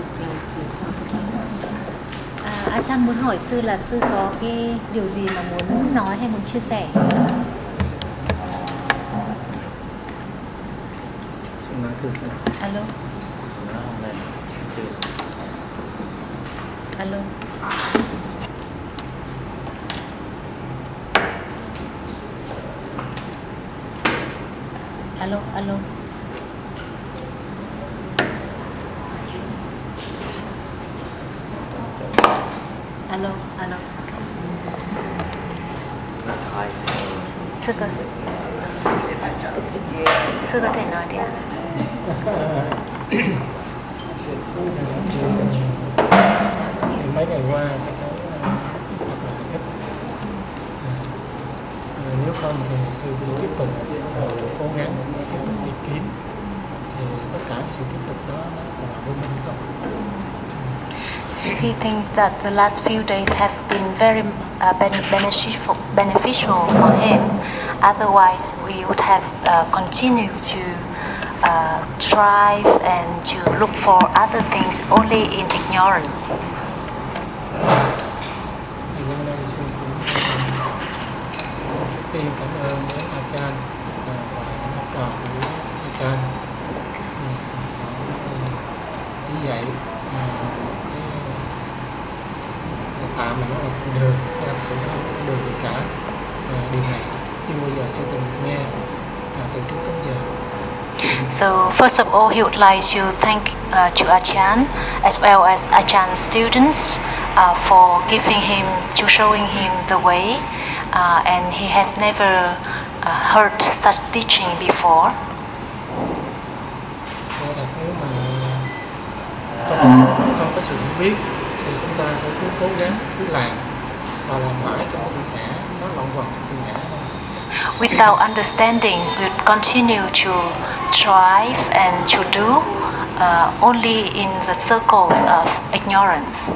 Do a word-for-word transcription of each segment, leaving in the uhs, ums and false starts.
you'd like to talk about? À, A Chan muốn hỏi sư là sư có cái điều gì mà muốn nói hay muốn chia sẻ? Sư nói thử xem. Alo. Alo. Alo, alo. Alo, alo. Sư có Sư có thể nói đi ạ. Mấy ngày qua sẽ thấy thật là ít. Nếu không thì sư cũng tiếp tục cố gắng tiếp tục đi kiếm, thì tất cả sự tiếp tục đó nó còn là vô minh không? He thinks that the last few days have been very uh, beneficial, beneficial for him. Otherwise, we would have uh, continued to uh, strive and to look for other things only in ignorance. Thì nhân đây sư cũng tiên cảm ơn với A Chan và những học trò của A Chan chỉ dạy tạm mà nó là con đường, nó sẽ là con đường gì cả. À, điều này chưa bao giờ sư từng được nghe à, từ trước đến giờ. So first of all, he would like to thank uh, to Achan as well as Achan's students uh, for giving him, to showing him the way, uh, and he has never uh, heard such teaching before. Thật nếu mà không, không có sự hiểu biết thì chúng ta phải cứ cố gắng cứ làm và làm mãi trong cái tự ngã, nó lộn vòng tự ngã. Without understanding, we would continue to strive and to do uh, only in the circles of ignorance.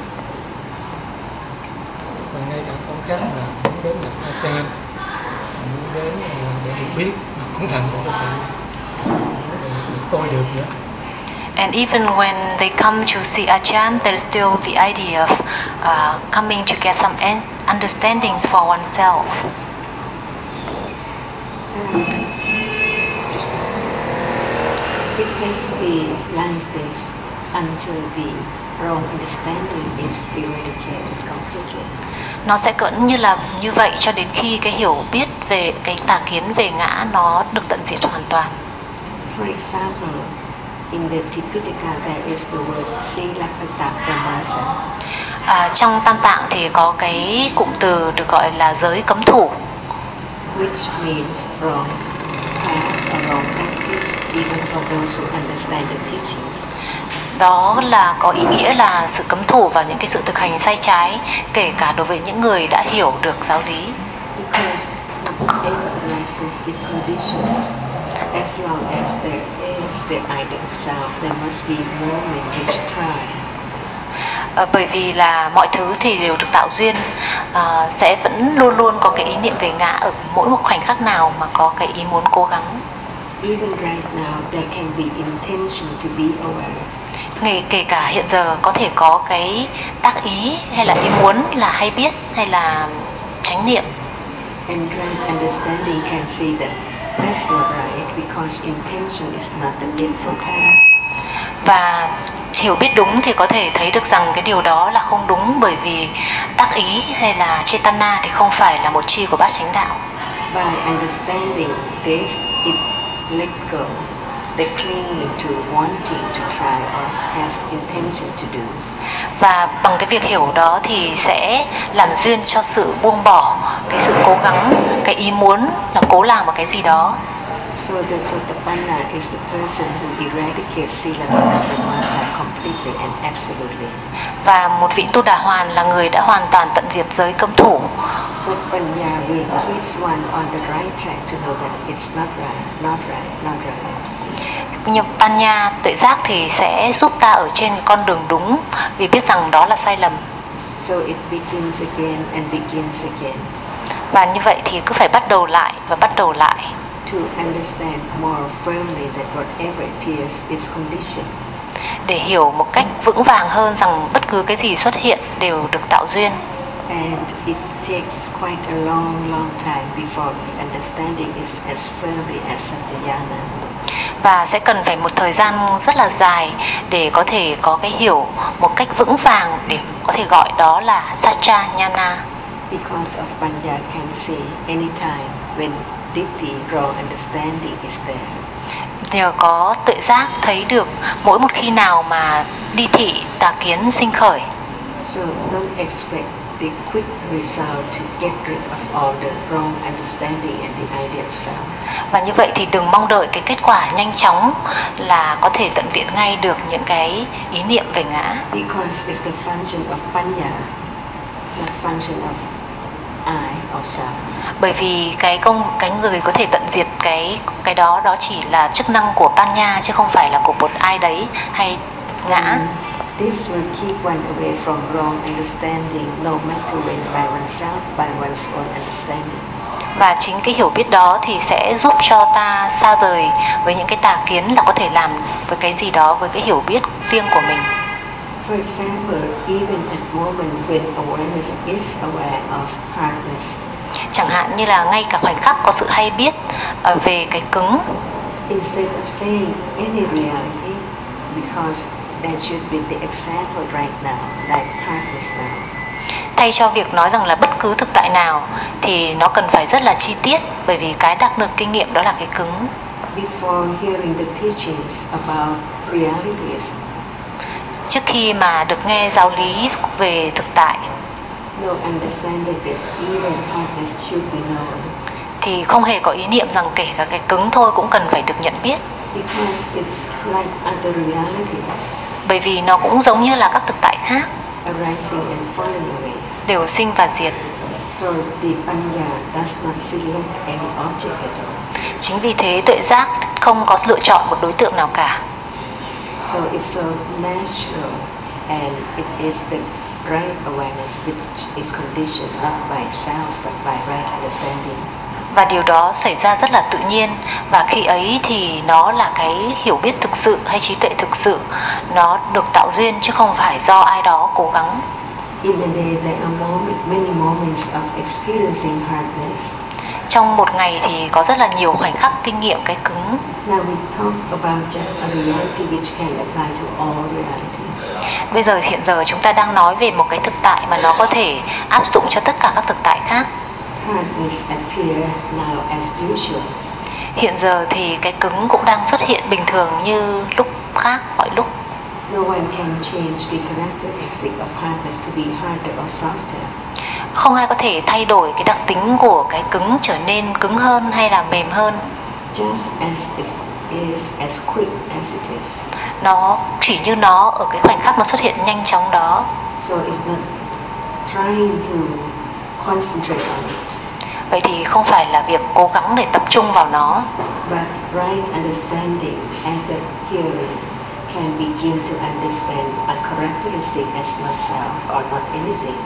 Và ngay cả con cách là muốn đến gặp A Chan, muốn đến để hiểu biết mà không thành một cái để được tôi được nữa. And even when they come to see Achan, there's still the idea of uh, coming to get some en- understandings for oneself. Um, it has to be like this until the wrong understanding is eradicated completely. Nó sẽ vẫn như là như vậy cho đến khi cái hiểu biết về cái tà kiến về ngã nó được tận diệt hoàn toàn. For example, in the Tipitaka there is the word Silapata Brahmasa. À, trong Tam Tạng thì có cái cụm từ được gọi là giới cấm thủ, which means wrong path or wrong practice, even for those who understand the teachings. đó là có ý nghĩa là sự cấm thủ và những cái sự thực hành sai trái, kể cả đối với những người đã hiểu được giáo lý. Because whatever arises is conditioned. As long as there is the idea of self, there must be a moment which cry. À, bởi vì là mọi thứ thì đều được tạo duyên, à, sẽ vẫn luôn luôn có cái ý niệm về ngã ở mỗi một khoảnh khắc nào mà có cái ý muốn cố gắng. Even right now, there can be intention to be aware. Ngay kể cả hiện giờ có thể có cái tác ý hay là ý muốn là hay biết hay là chánh niệm. And grand understanding can see that that's not right because intention is not the meaningful path. Và hiểu biết đúng thì có thể thấy được rằng cái điều đó là không đúng, bởi vì tác ý hay là Chetana thì không phải là một chi của bát chánh đạo. By understanding this, it let go the clinging to wanting to try or have intention to do. Và bằng cái việc hiểu đó thì sẽ làm duyên cho sự buông bỏ cái sự cố gắng, cái ý muốn là cố làm một cái gì đó. So the Sotapanna is the person who eradicates Silapata Brahmasa completely and absolutely. Và một vị Tu Đà Hoàn là người đã hoàn toàn tận diệt giới cấm thủ. But Panya will keeps one on the right track to know that it's not right, not right, not right. Nhưng Panya, tuệ giác thì sẽ giúp ta ở trên con đường đúng, vì biết rằng đó là sai lầm. So it begins again and begins again. Và như vậy thì cứ phải bắt đầu lại và bắt đầu lại. To understand more firmly that whatever appears is conditioned. để hiểu một cách vững vàng hơn rằng bất cứ cái gì xuất hiện đều được tạo duyên. And it takes quite a long, long time before the understanding is as firmly as Satyayana. Và sẽ cần phải một thời gian rất là dài để có thể có cái hiểu một cách vững vàng để có thể gọi đó là Satyayana. Because of Panya can see anytime when Ditti, wrong understanding, is there. Nhờ có tuệ giác thấy được mỗi một khi nào mà đi thị tà kiến sinh khởi. So don't expect the quick result to get rid of all the wrong understanding and the idea of self. Và như vậy thì đừng mong đợi cái kết quả nhanh chóng là có thể tận diệt ngay được những cái ý niệm về ngã. Because it's the function of Panya, not function of I or self. Bởi vì cái công cái người có thể tận diệt cái cái đó đó chỉ là chức năng của Panya chứ không phải là của một ai đấy hay ngã. Mm. This will keep one away from wrong understanding, no matter when by oneself, by one's own understanding. Và chính cái hiểu biết đó thì sẽ giúp cho ta xa rời với những cái tà kiến là có thể làm với cái gì đó với cái hiểu biết riêng của mình. For example, even at moment when awareness is aware of hardness, Chẳng hạn như là ngay cả khoảnh khắc có sự hay biết uh, về cái cứng, instead of saying any reality, because that should be the example right now, like hardness now. thay cho việc nói rằng là bất cứ thực tại nào thì nó cần phải rất là chi tiết, bởi vì cái đạt được kinh nghiệm đó là cái cứng. Before hearing the teachings about realities, Trước khi mà được nghe giáo lý về thực tại no understanding that even hardness should be known. thì không hề có ý niệm rằng kể cả cái cứng thôi cũng cần phải được nhận biết, Because it's like other reality, bởi vì nó cũng giống như là các thực tại khác, arising and falling away. đều sinh và diệt. So the Panya does not select any object at all. Chính vì thế tuệ giác không có lựa chọn một đối tượng nào cả. So it's so natural, and it is the right awareness which is conditioned not by self but by right understanding. Và điều đó xảy ra rất là tự nhiên, và khi ấy thì nó là cái hiểu biết thực sự hay trí tuệ thực sự, nó được tạo duyên chứ không phải do ai đó cố gắng. In a day, there are moment, many moments of experiencing hardness. Trong một ngày thì có rất là nhiều khoảnh khắc kinh nghiệm cái cứng. Now we talk about just a reality which can apply to all realities. Bây giờ hiện giờ chúng ta đang nói về một cái thực tại mà nó có thể áp dụng cho tất cả các thực tại khác. Hardness appear now as usual. Hiện giờ thì cái cứng cũng đang xuất hiện bình thường như lúc khác mọi lúc. No one can change the characteristic of hardness to be harder or softer. Không ai có thể thay đổi cái đặc tính của cái cứng trở nên cứng hơn hay là mềm hơn. Just as it is as quick as it is. Nó chỉ như nó ở cái khoảnh khắc nó xuất hiện nhanh chóng đó. So it's not trying to concentrate on it. Vậy thì không phải là việc cố gắng để tập trung vào nó, But right understanding after hearing can begin to understand a characteristic as not self or not anything.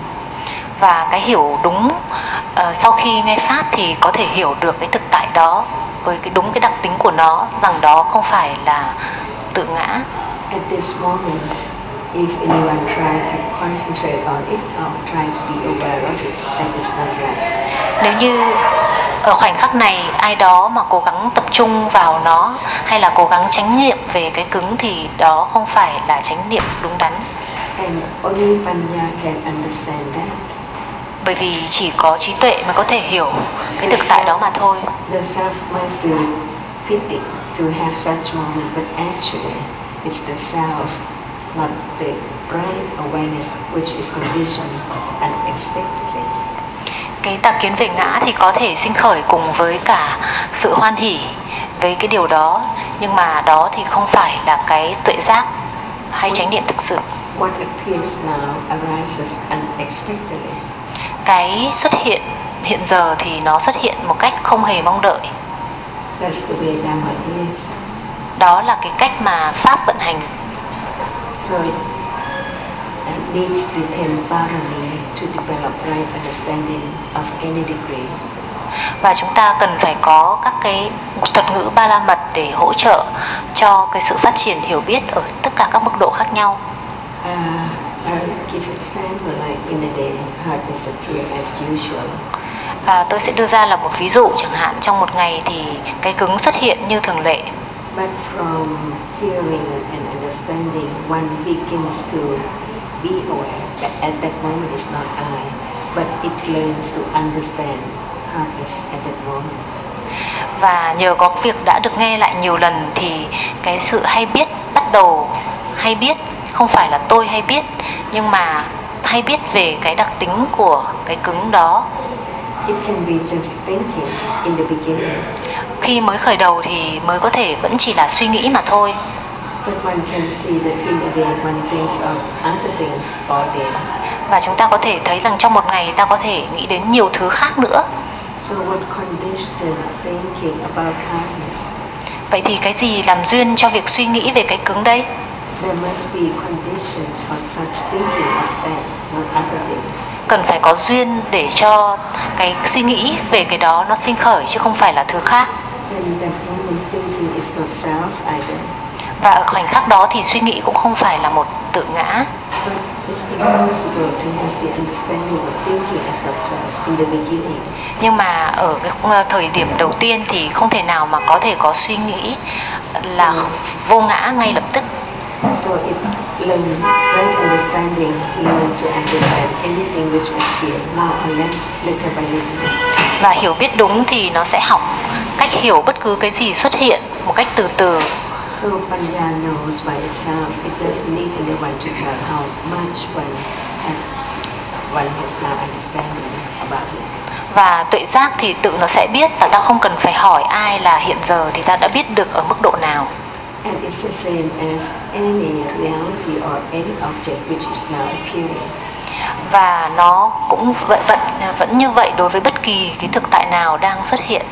và cái hiểu đúng uh, sau khi nghe pháp thì có thể hiểu được cái thực tại đó với cái đúng cái đặc tính của nó, rằng đó không phải là tự ngã. At this moment, if anyone tries to concentrate on it or try to be aware of it, that is not right. Nếu như ở khoảnh khắc này ai đó mà cố gắng tập trung vào nó hay là cố gắng chánh niệm về cái cứng thì đó không phải là chánh niệm đúng đắn. And only Panya can understand that. Bởi vì chỉ có trí tuệ mới có thể hiểu cái thực tại đó mà thôi. The self might feel pity to have such moment, but actually it's the self, not the right awareness, which is conditioned unexpectedly. Cái tà kiến về ngã thì có thể sinh khởi cùng với cả sự hoan hỉ với cái điều đó, nhưng mà đó thì không phải là cái tuệ giác hay chánh niệm thực sự. What appears now arises unexpectedly. Cái xuất hiện hiện giờ thì nó xuất hiện một cách không hề mong đợi. That's the way Dhamma is. Đó là cái cách mà pháp vận hành. So it needs the ten parami to develop right understanding of any degree. Và chúng ta cần phải có các cái thuật ngữ ba la mật để hỗ trợ cho cái sự phát triển hiểu biết ở tất cả cả các mức độ khác nhau. Uh, I'll give example like in a day, heart disappear as usual. À, tôi sẽ đưa ra là một ví dụ, chẳng hạn trong một ngày thì cái cứng xuất hiện như thường lệ. But from hearing and understanding, one begins to be aware that at that moment is not I, but it learns to understand hardness at that moment. Và nhờ có việc đã được nghe lại nhiều lần thì cái sự hay biết bắt đầu hay biết không phải là tôi hay biết, nhưng mà hay biết về cái đặc tính của cái cứng đó. It can be just thinking in the beginning. Khi mới khởi đầu thì mới có thể vẫn chỉ là suy nghĩ mà thôi. But one can see that in a day one thinks of other things all day. Và chúng ta có thể thấy rằng trong một ngày ta có thể nghĩ đến nhiều thứ khác nữa. So what condition thinking about hardness? Vậy thì cái gì làm duyên cho việc suy nghĩ về cái cứng đây? There must be conditions for such thinking of that, not other things. Cần phải có duyên để cho cái suy nghĩ về cái đó nó sinh khởi chứ không phải là thứ khác. And that moment thinking is not self either. Và ở khoảnh khắc đó thì suy nghĩ cũng không phải là một tự ngã. But it's impossible to have the understanding of thinking as not self in the beginning. Nhưng mà ở cái thời điểm đầu tiên thì không thể nào mà có thể có suy nghĩ là vô ngã ngay lập tức. So if learn right understanding, learn to understand anything which appears more or less, little by little. Và hiểu biết đúng thì nó sẽ học cách hiểu bất cứ cái gì xuất hiện một cách từ từ. So Panya knows by itself. It doesn't need anyone to tell how much one has one has now understanding about it. Và tuệ giác thì tự nó sẽ biết, và ta không cần phải hỏi ai là hiện giờ thì ta đã biết được ở mức độ nào. And it's the same as any reality or any object which is now appearing. Và nó cũng vẫn vẫn vẫn như vậy đối với bất kỳ cái thực tại nào đang xuất hiện.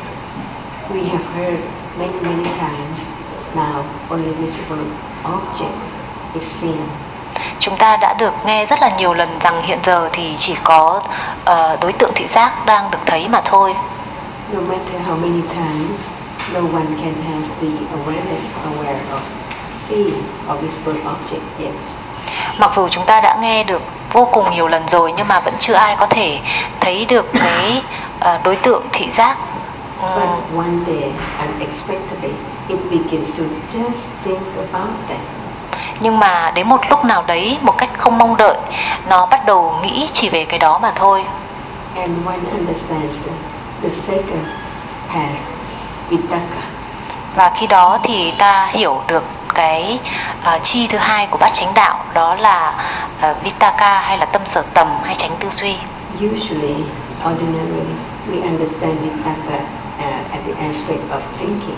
We have heard many many times now only visible object is seen. Chúng ta đã được nghe rất là nhiều lần rằng hiện giờ thì chỉ có uh, đối tượng thị giác đang được thấy mà thôi. No matter how many times, no one can have the awareness aware of seeing a visible object yet. Mặc dù chúng ta đã nghe được vô cùng nhiều lần rồi, nhưng mà vẫn chưa ai có thể thấy được cái uh, đối tượng thị giác. But one day, unexpectedly, it begins to just think about that. Nhưng mà đến một lúc nào đấy, một cách không mong đợi, nó bắt đầu nghĩ chỉ về cái đó mà thôi. And one understands the, the second path, Vitakka. Và khi đó thì ta hiểu được cái uh, chi thứ hai của bát chánh đạo, đó là uh, Vitakka hay là tâm sở tầm hay chánh tư duy. Usually, ordinarily, we understand Vitakka uh, at the aspect of thinking.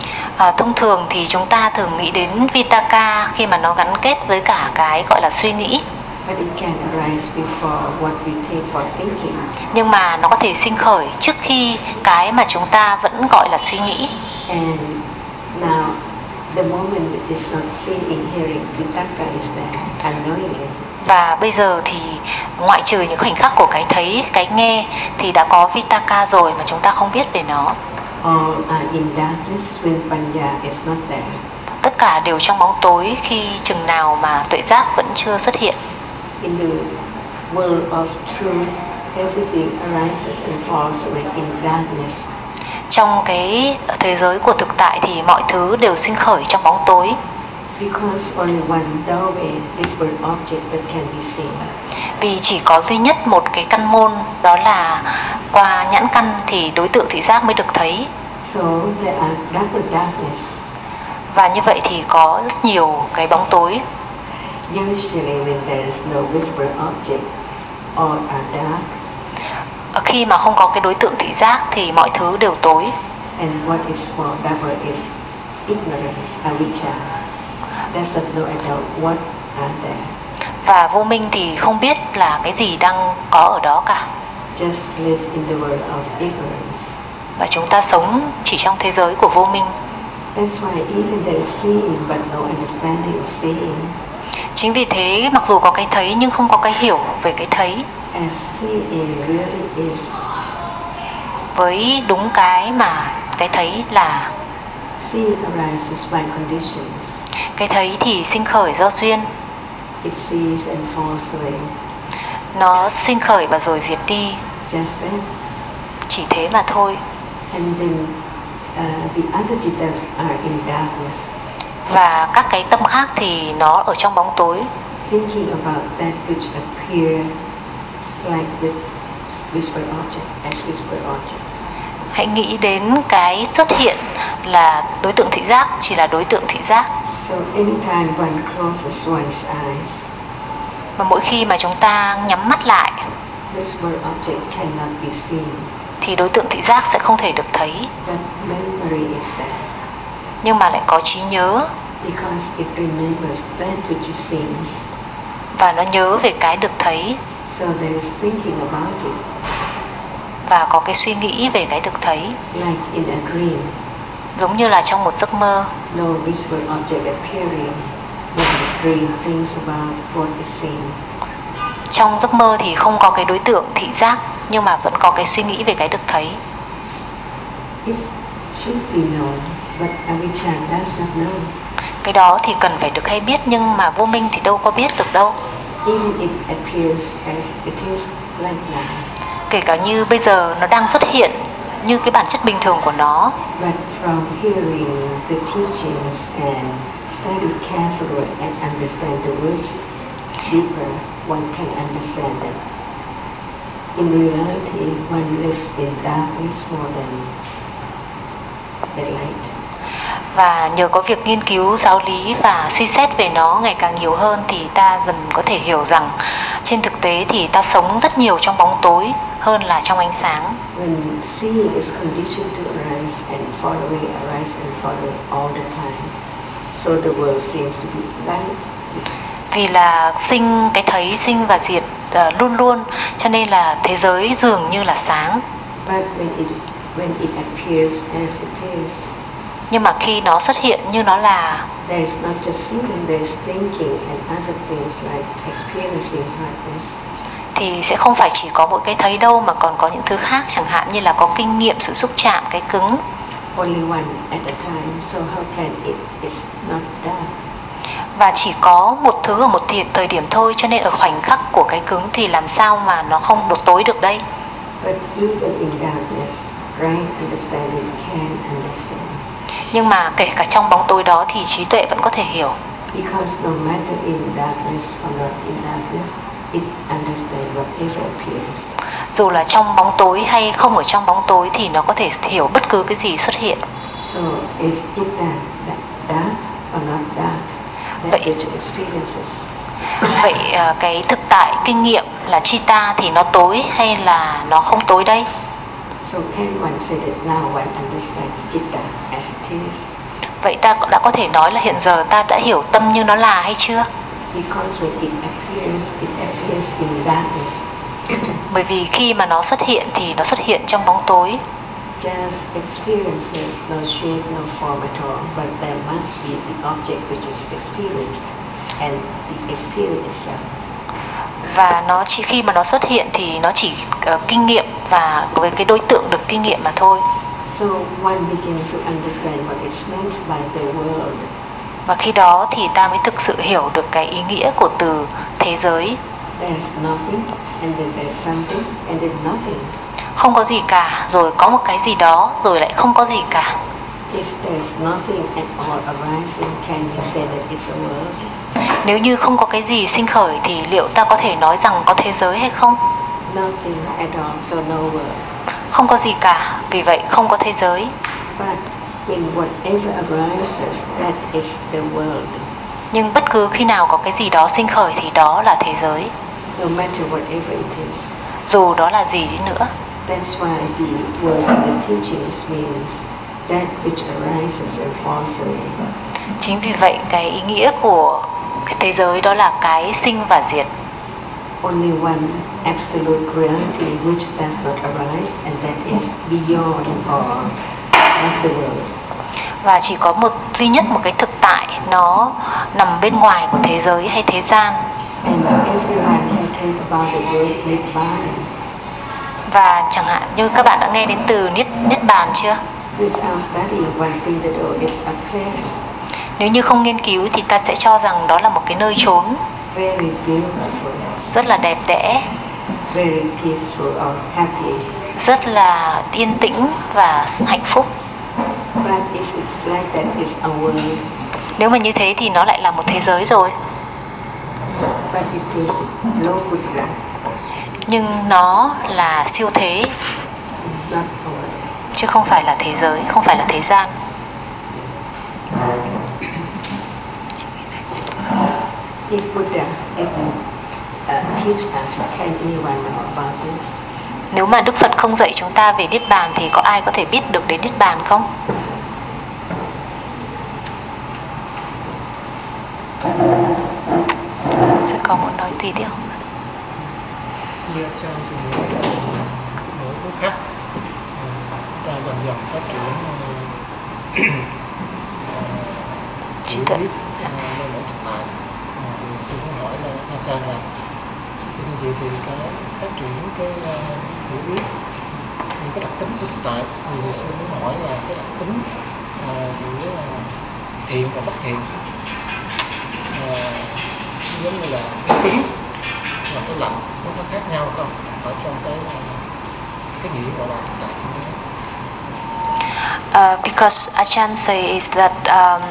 À, thông thường thì chúng ta thường nghĩ đến Vitakka khi mà nó gắn kết với cả cái gọi là suy nghĩ. But it can arise before what we take for thinking. Nhưng mà nó có thể sinh khởi trước khi cái mà chúng ta vẫn gọi là suy nghĩ. And now, the moment which is not seeing, hearing, Vitakka is there unknowingly. Và bây giờ thì ngoại trừ những khoảnh khắc của cái thấy, cái nghe thì đã có Vitakka rồi mà chúng ta không biết về nó. All are in darkness when Panya is not there. Tất cả đều trong bóng tối khi chừng nào mà tuệ giác vẫn chưa xuất hiện. In the world of truth, everything arises and falls away in darkness. Trong cái thế giới của thực tại thì mọi thứ đều sinh khởi trong bóng tối. Because only one doorway, visible object that can be seen. Vì chỉ có duy nhất một cái căn môn, đó là qua nhãn căn thì đối tượng thị giác mới được thấy. So there are double darkness. Và như vậy thì có rất nhiều cái bóng tối. Usually when there is no visible object, all are dark. Khi mà không có cái đối tượng thị giác thì mọi thứ đều tối. And what is for double is ignorance, avijja. Does not know about what are there. Và vô minh thì không biết là cái gì đang có ở đó cả. Just live in the world of ignorance. Và chúng ta sống chỉ trong thế giới của vô minh. That's why even there is seeing but no understanding of seeing. Chính vì thế mặc dù có cái thấy nhưng không có cái hiểu về cái thấy. As seeing really is. Với đúng cái mà cái thấy là. Seeing arises by conditions. Cái thấy thì sinh khởi do duyên. It sees and falls away. Nó sinh khởi và rồi diệt đi. Just that. Chỉ thế mà thôi. And then uh, the other chittas are in darkness. Và các cái tâm khác thì nó ở trong bóng tối. Thinking about that which appear like this whisper object, as whisper object. Hãy nghĩ đến cái xuất hiện là đối tượng thị giác, chỉ là đối tượng thị giác. So anytime one closes one's eyes, Và mỗi khi mà chúng ta nhắm mắt lại, whisper object cannot be seen. Thì đối tượng thị giác sẽ không thể được thấy. But memory is there. Nhưng mà lại có trí nhớ. Because it remembers that which is seen. Và nó nhớ về cái được thấy. So there is thinking about it. Và có cái suy nghĩ về cái được thấy. Like in a dream. Giống như là trong một giấc mơ. No whisper object appearing when the dream thinks about what is seen. Trong giấc mơ thì không có cái đối tượng thị giác, nhưng mà vẫn có cái suy nghĩ về cái được thấy. It should be known, but avijja does not know. Cái đó thì cần phải được hay biết, nhưng mà vô minh thì đâu có biết được đâu. Even it appears as it is right now. Kể cả như bây giờ nó đang xuất hiện như cái bản chất bình thường của nó. But from hearing the teachings and study carefully and understand the words deeper, one can understand that in reality one lives in darkness more than the light. Và nhờ có việc nghiên cứu giáo lý và suy xét về nó ngày càng nhiều hơn thì ta dần có thể hiểu rằng trên thực tế thì ta sống rất nhiều trong bóng tối hơn là trong ánh sáng. When seeing is conditioned to arise and following, arise and follow all the time, so the world seems to be light. Vì là sinh cái thấy sinh và diệt uh, luôn luôn, cho nên là thế giới dường như là sáng. But when it when it appears as it is, nhưng mà khi nó xuất hiện như nó là, there is not just seeing, there is thinking and other things like experiencing hardness. Thì sẽ không phải chỉ có mỗi cái thấy đâu, mà còn có những thứ khác, chẳng hạn như là có kinh nghiệm sự xúc chạm cái cứng. Only one at a time, so how can it is not dark? Và chỉ có một thứ ở một thời điểm thôi, cho nên ở khoảnh khắc của cái cứng thì làm sao mà nó không đột tối được đây. But even in darkness, right understanding can understand. Nhưng mà kể cả trong bóng tối đó thì trí tuệ vẫn có thể hiểu. Because no matter in darkness or not in darkness, it understands whatever appears. Dù là trong bóng tối hay không ở trong bóng tối thì nó có thể hiểu bất cứ cái gì xuất hiện. So is citta dark or not dark? That Vậy, which experiences. vậy cái thực tại kinh nghiệm là chitta thì nó tối hay là nó không tối đây? So can one say that now one understands citta as it is? Vậy ta đã có thể nói là hiện giờ ta đã hiểu tâm như nó là hay chưa? Because when it appears, it appears in darkness. Bởi vì khi mà nó xuất hiện thì nó xuất hiện trong bóng tối. Just experiences, no shape, no form at all, but there must be the object which is experienced and the experience itself. Và nó chỉ khi mà nó xuất hiện thì nó chỉ uh, kinh nghiệm và với cái đối tượng được kinh nghiệm mà thôi. So one begins to understand what is meant by the world. Và khi đó thì ta mới thực sự hiểu được cái ý nghĩa của từ thế giới. There's nothing, and then there's something, and then nothing. Không có gì cả, rồi có một cái gì đó, rồi lại không có gì cả. If there's nothing at all arising, can you say that it's a world? Nếu như không có cái gì sinh khởi thì liệu ta có thể nói rằng có thế giới hay không? Nothing at all, so no world. Không có gì cả, vì vậy không có thế giới. But when whatever arises, that is the world. Nhưng bất cứ khi nào có cái gì đó sinh khởi thì đó là thế giới. No matter whatever it is. Dù đó là gì đi nữa. That's why the word in the teachings means that which arises and falls away. Chính vì vậy cái ý nghĩa của cái thế giới đó là cái sinh và diệt. Only one absolute reality which does not arise, and that is beyond or not the world. Và chỉ có một duy nhất một cái thực tại, nó nằm bên ngoài của thế giới hay thế gian. And everyone has heard about the word Nibbana. Và chẳng hạn như các bạn đã nghe đến từ Niết Niết Bàn chưa? Without studying, one thing that oh, it's a place Nếu như không nghiên cứu thì ta sẽ cho rằng đó là một cái nơi chốn very beautiful, rất là đẹp đẽ, very peaceful or happy. rất là yên tĩnh và hạnh phúc. But if it's like that, it's a world. Nếu mà như thế thì nó lại là một thế giới rồi. But it is Lokutara, Nhưng nó là siêu thế, not a world. chứ không phải là thế giới, không phải là thế gian. If Buddha didn't uh, teach us, can anyone know about this? Nếu mà Đức Phật không dạy chúng ta về Niết Bàn thì có ai có thể biết được đến Niết Bàn không? Sư có muốn nói gì tiếp không? Như trong thì mỗi mỗi quốc khác chúng ta dần dần phát triển Trí hiểu tuệ. biết lên mỗi thực tại. Thì sư muốn hỏi là Nam Sang là thì như vậy thì cái phát triển cái uh, hiểu biết những cái đặc tính của thực tại thì sư muốn hỏi là cái đặc tính uh, giữa uh, thiện và bất thiện, uh, giống như là cái cứng và cái lạnh nó có khác nhau không ở trong cái cái nghĩa gọi là thực tại chân lý? Uh, because Ajahn says that um,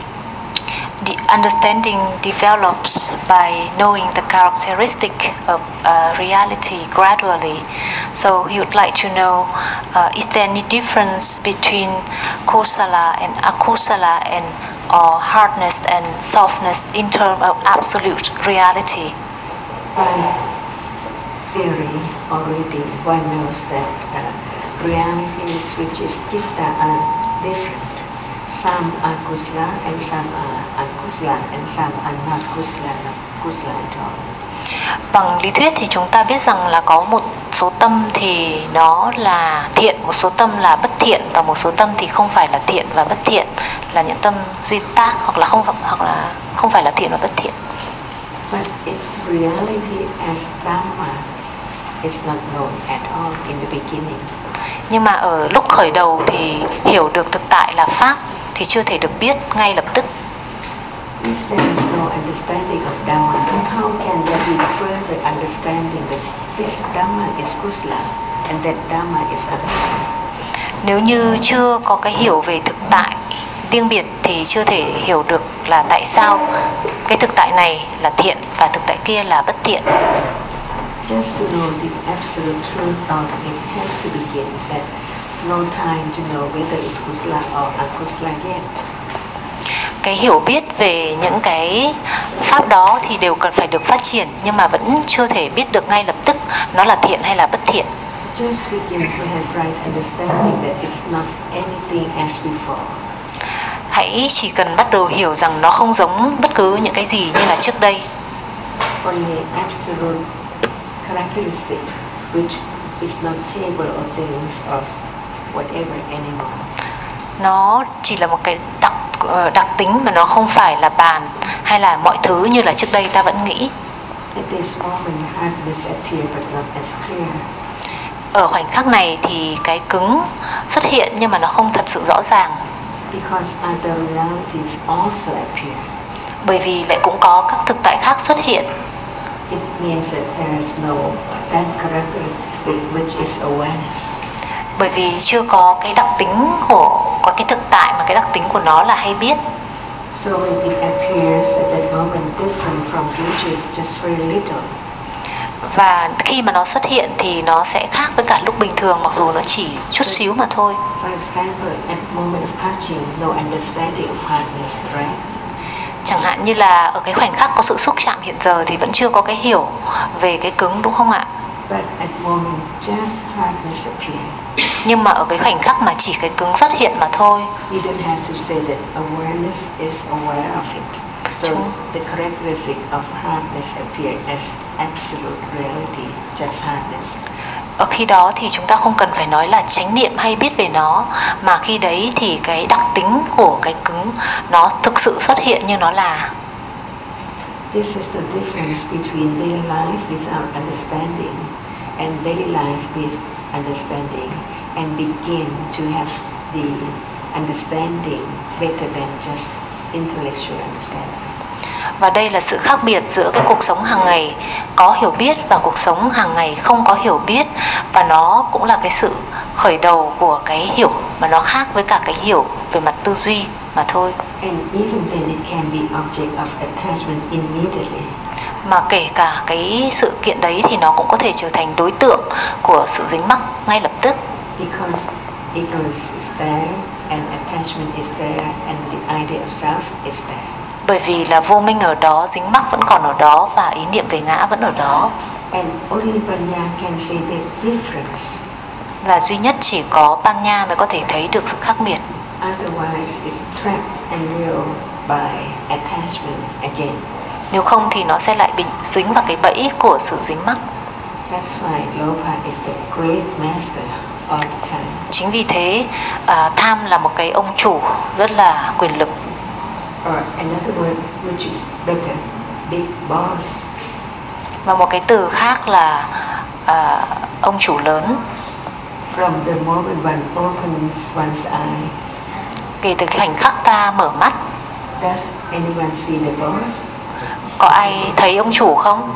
the understanding develops by knowing the characteristic of uh, reality gradually. So he would like to know, uh, is there any difference between kusala and akusala, and or hardness and softness in terms of absolute reality? By theory, already one knows that uh, realities which is citta are different. Some are kusala and some are akusala, and some are not kusala, not kusala at all. Bằng lý thuyết thì chúng ta biết rằng là có một số tâm thì nó là thiện, một số tâm là bất thiện, và một số tâm thì không phải là thiện và bất thiện, là những tâm duy tác, hoặc là không hoặc là không phải là thiện và bất thiện. But its reality as Dhamma is not known at all in the beginning. Nhưng mà ở lúc khởi đầu thì hiểu được thực tại là pháp thì chưa thể được biết ngay lập tức. If there is no understanding of Dhamma, then how can there be further understanding that this Dhamma is kusala and that Dhamma is akusala? Nếu như chưa có cái hiểu về thực tại riêng biệt thì chưa thể hiểu được là tại sao cái thực tại này là thiện và thực tại kia là bất thiện. Just to know the absolute truth of it has to begin that no time to know whether it's kusala or akusala yet. Cái hiểu biết về những cái pháp đó thì đều cần phải được phát triển, nhưng mà vẫn chưa thể biết được ngay lập tức nó là thiện hay là bất thiện. Just begin to have right understanding that it's not anything as before. Hãy chỉ cần bắt đầu hiểu rằng nó không giống bất cứ những cái gì như là trước đây. Only absolute characteristic which is not table or things or whatever anymore. Nó chỉ là một cái đặc đặc tính mà nó không phải là bàn hay là mọi thứ như là trước đây ta vẫn nghĩ. At this moment, hardness appear but not as clear. Ở khoảnh khắc này thì cái cứng xuất hiện nhưng mà nó không thật sự rõ ràng. Because other realities also appear. Bởi vì lại cũng có các thực tại khác xuất hiện. It means that there is no that characteristic which is awareness. Bởi vì chưa có cái đặc tính của có cái thực tại mà cái đặc tính của nó là hay biết. So when it appears at that moment different from usual, just very little. Và khi mà nó xuất hiện thì nó sẽ khác với cả lúc bình thường, mặc dù nó chỉ chút xíu mà thôi. For example, at moment of touching, no understanding of hardness, right? Chẳng hạn như là ở cái khoảnh khắc có sự xúc chạm hiện giờ thì vẫn chưa có cái hiểu về cái cứng, đúng không ạ? But at moment, just hardness appear. Nhưng mà ở cái khoảnh khắc mà chỉ cái cứng xuất hiện mà thôi. You don't have to say that awareness is aware of it. So the characteristic of hardness appear as absolute reality, just hardness. Ở khi đó thì chúng ta không cần phải nói là chánh niệm hay biết về nó, mà khi đấy thì cái đặc tính của cái cứng nó thực sự xuất hiện như nó là. This is the difference between daily life without understanding and daily life with understanding, and begin to have the understanding better than just intellectual understanding. Và đây là sự khác biệt giữa cái cuộc sống hàng ngày có hiểu biết và cuộc sống hàng ngày không có hiểu biết, và nó cũng là cái sự khởi đầu của cái hiểu mà nó khác với cả cái hiểu về mặt tư duy mà thôi. And even then it can be object of attachment immediately. Mà kể cả cái sự kiện đấy thì nó cũng có thể trở thành đối tượng của sự dính mắc ngay lập tức. Because ignorance is there and attachment is there and the idea of self is there. Bởi vì là vô minh ở đó, dính mắc vẫn còn ở đó, và ý niệm về ngã vẫn ở đó. And only Panya can see the difference. Và duy nhất chỉ có Panya mới có thể thấy được sự khác biệt. Otherwise it's trapped and real by attachment again. Nếu không thì nó sẽ lại bị dính vào cái bẫy của sự dính mắc. That's why Lopa is the great master all the time. Chính vì thế à, tham là một cái ông chủ rất là quyền lực. Or another word which is better, big boss. Và một cái từ khác là à, ông chủ lớn. From the moment one opens one's eyes, Kể từ cái khoảnh khắc ta mở mắt, does anyone see the boss? có ai thấy ông chủ không?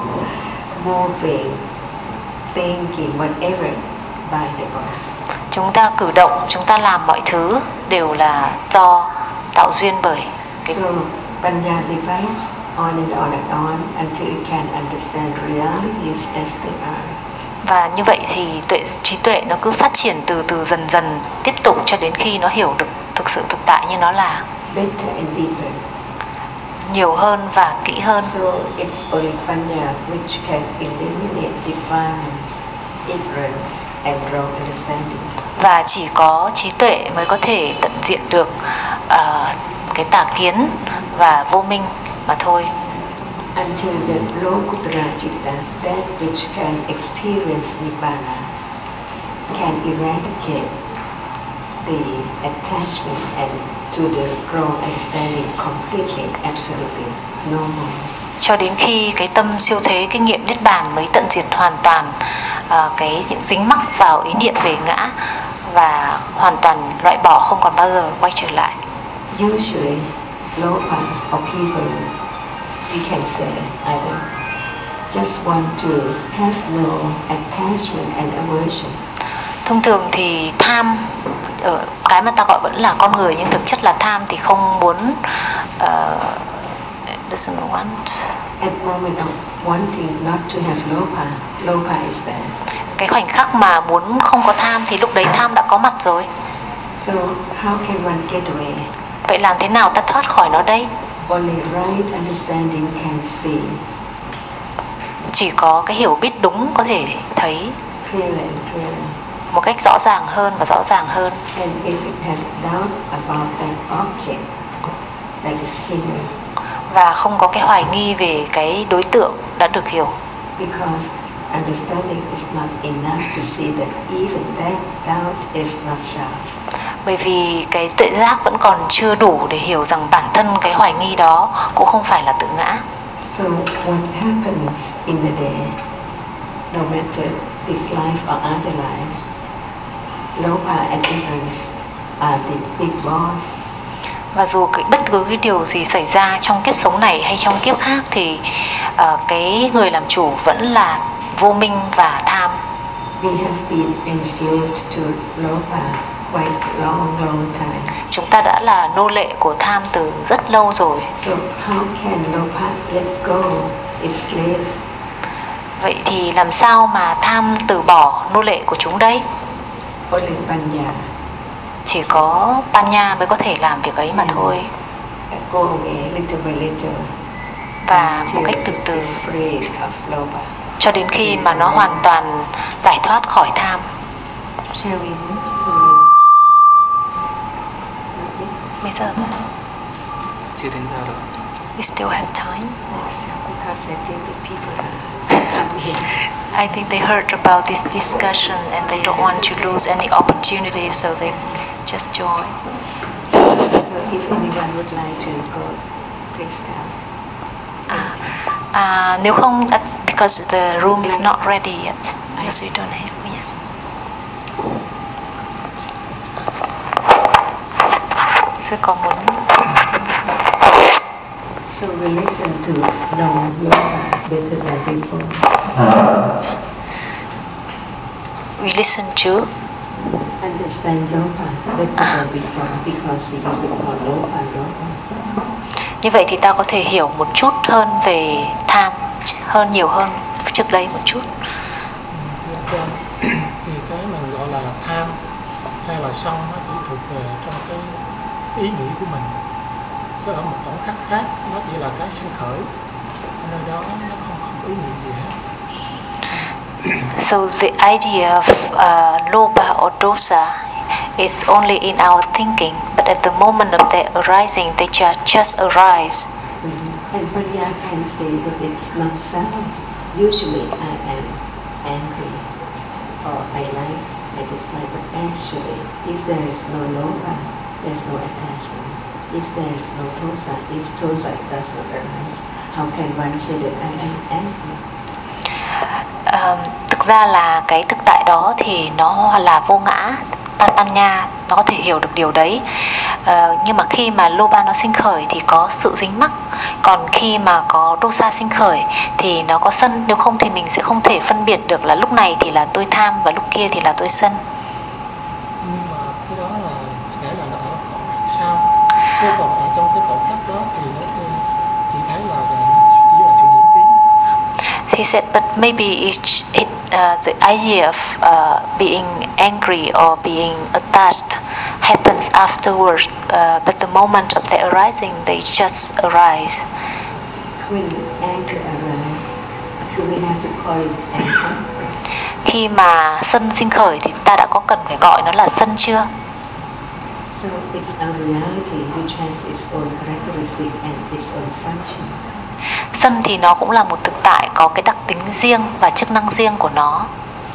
Moving, thinking, whatever by the boss. Chúng ta cử động, chúng ta làm mọi thứ đều là do tạo duyên bởi cái... So Panya develops on and on and on until it can understand realities as they are. Và như vậy thì tuệ trí tuệ nó cứ phát triển từ từ dần dần tiếp tục cho đến khi nó hiểu được thực sự thực tại như nó là, Better and deeper. nhiều hơn và kỹ hơn. So it's only Panya which can eliminate defilements, ignorance and wrong understanding. Và chỉ có trí tuệ mới có thể tận diện được uh, cái tà kiến và vô minh mà thôi. Until the Lokuttara Citta, that which can experience Nibbana, can eradicate the attachment and to the wrong understanding completely, absolutely, no more. Cho đến khi cái tâm siêu thế kinh nghiệm niết bàn mới tận diệt hoàn toàn uh, cái những dính mắc vào ý niệm về ngã, và hoàn toàn loại bỏ, không còn bao giờ quay trở lại. Usually, Lopa or people, we can say either just want to have no attachment and aversion. Thông thường thì tham, ở cái mà ta gọi vẫn là con người nhưng thực chất là tham, thì không muốn uh, doesn't want. At moment of wanting not to have Lopa, Lopa is there. Cái khoảnh khắc mà muốn không có tham thì lúc đấy tham đã có mặt rồi. So how can one get away? Vậy làm thế nào ta thoát khỏi nó đây? Only right understanding can see. Chỉ có cái hiểu biết đúng có thể thấy Clearer and clearer. một cách rõ ràng hơn và rõ ràng hơn. And if it has doubt about that object, that is here. Và không có cái hoài nghi về cái đối tượng đã được hiểu. Because understanding is not enough to see that even that doubt is not self. Bởi vì cái tuệ giác vẫn còn chưa đủ để hiểu rằng bản thân cái hoài nghi đó cũng không phải là tự ngã. So what happens in the day, no matter this life or other lives, Lopa and ignorance are the big boss. Và dù cái, bất cứ cái điều gì xảy ra trong kiếp sống này hay trong kiếp khác thì uh, cái người làm chủ vẫn là vô minh và tham. We have been enslaved to Lopa quite long, long time. Chúng ta đã là nô lệ của tham từ rất lâu rồi. So how can Lopa let go its slave? Vậy thì làm sao mà tham từ bỏ nô lệ của chúng đây? Only Panya. Chỉ có Panya mới có thể làm việc ấy mà thôi. Go away little by little. Và một cách từ từ, cho đến khi mà nó hoàn toàn giải thoát khỏi tham. Shall we move to... Bây giờ Chưa đến giờ rồi. we still have time. Yes, because I think the people are coming. I think they heard about this discussion and they don't want to lose any opportunity, so they just join. So if anyone would like to go, please tell. À, à, nếu không, because the room is not ready yet, because we don't have. Yeah. Sư có muốn So we listen to know yoga better than before. we listen to Understand yoga better than before because we used to call lopa yoga. Như vậy thì ta có thể hiểu một chút hơn về tham, hơn nhiều hơn trước đây một chút. Thưa anh Chan, thì cái mình gọi là tham hay là sân nó chỉ thuộc về trong cái ý nghĩ của mình, chứ ở một khoảng khắc khác nó chỉ là cái sinh khởi, nơi đó nó không có ý nghĩa gì hết. So the idea of uh, loba or dosa is only in our thinking, but at the moment of their arising, they ju- just arise. Mm-hmm. And Panya can say that it's not self. Usually I am angry or I like, I dislike, but actually if there is no loba, there's no attachment. If there is no dosa, if dosa does not arise, how can one say that I am angry? Um, thực ra là cái thực tại đó thì nó là vô ngã, Panpanya nó có thể hiểu được điều đấy. Uh, nhưng mà khi mà loba nó sinh khởi thì có sự dính mắc, còn khi mà có dosa sinh khởi thì nó có sân. Nếu không thì mình sẽ không thể phân biệt được là lúc này thì là tôi tham và lúc kia thì là tôi sân. Nhưng mà cái đó là có thể là nó ở khoảng khắc sau, chứ còn ở trong cái khoảng khắc đó thì nó chỉ thấy là chỉ là sự diễn tiến. He said, but maybe it, it, uh, the idea of uh, being angry or being attached happens afterwards, uh, but the moment of their arising, they just arise. When anger arises, do we have to call it anger? Khi mà sân sinh khởi thì ta đã có cần phải gọi nó là sân chưa? So it's a reality which has its own characteristic and its own function. Sân thì nó cũng là một thực tại có cái đặc tính riêng và chức năng riêng của nó.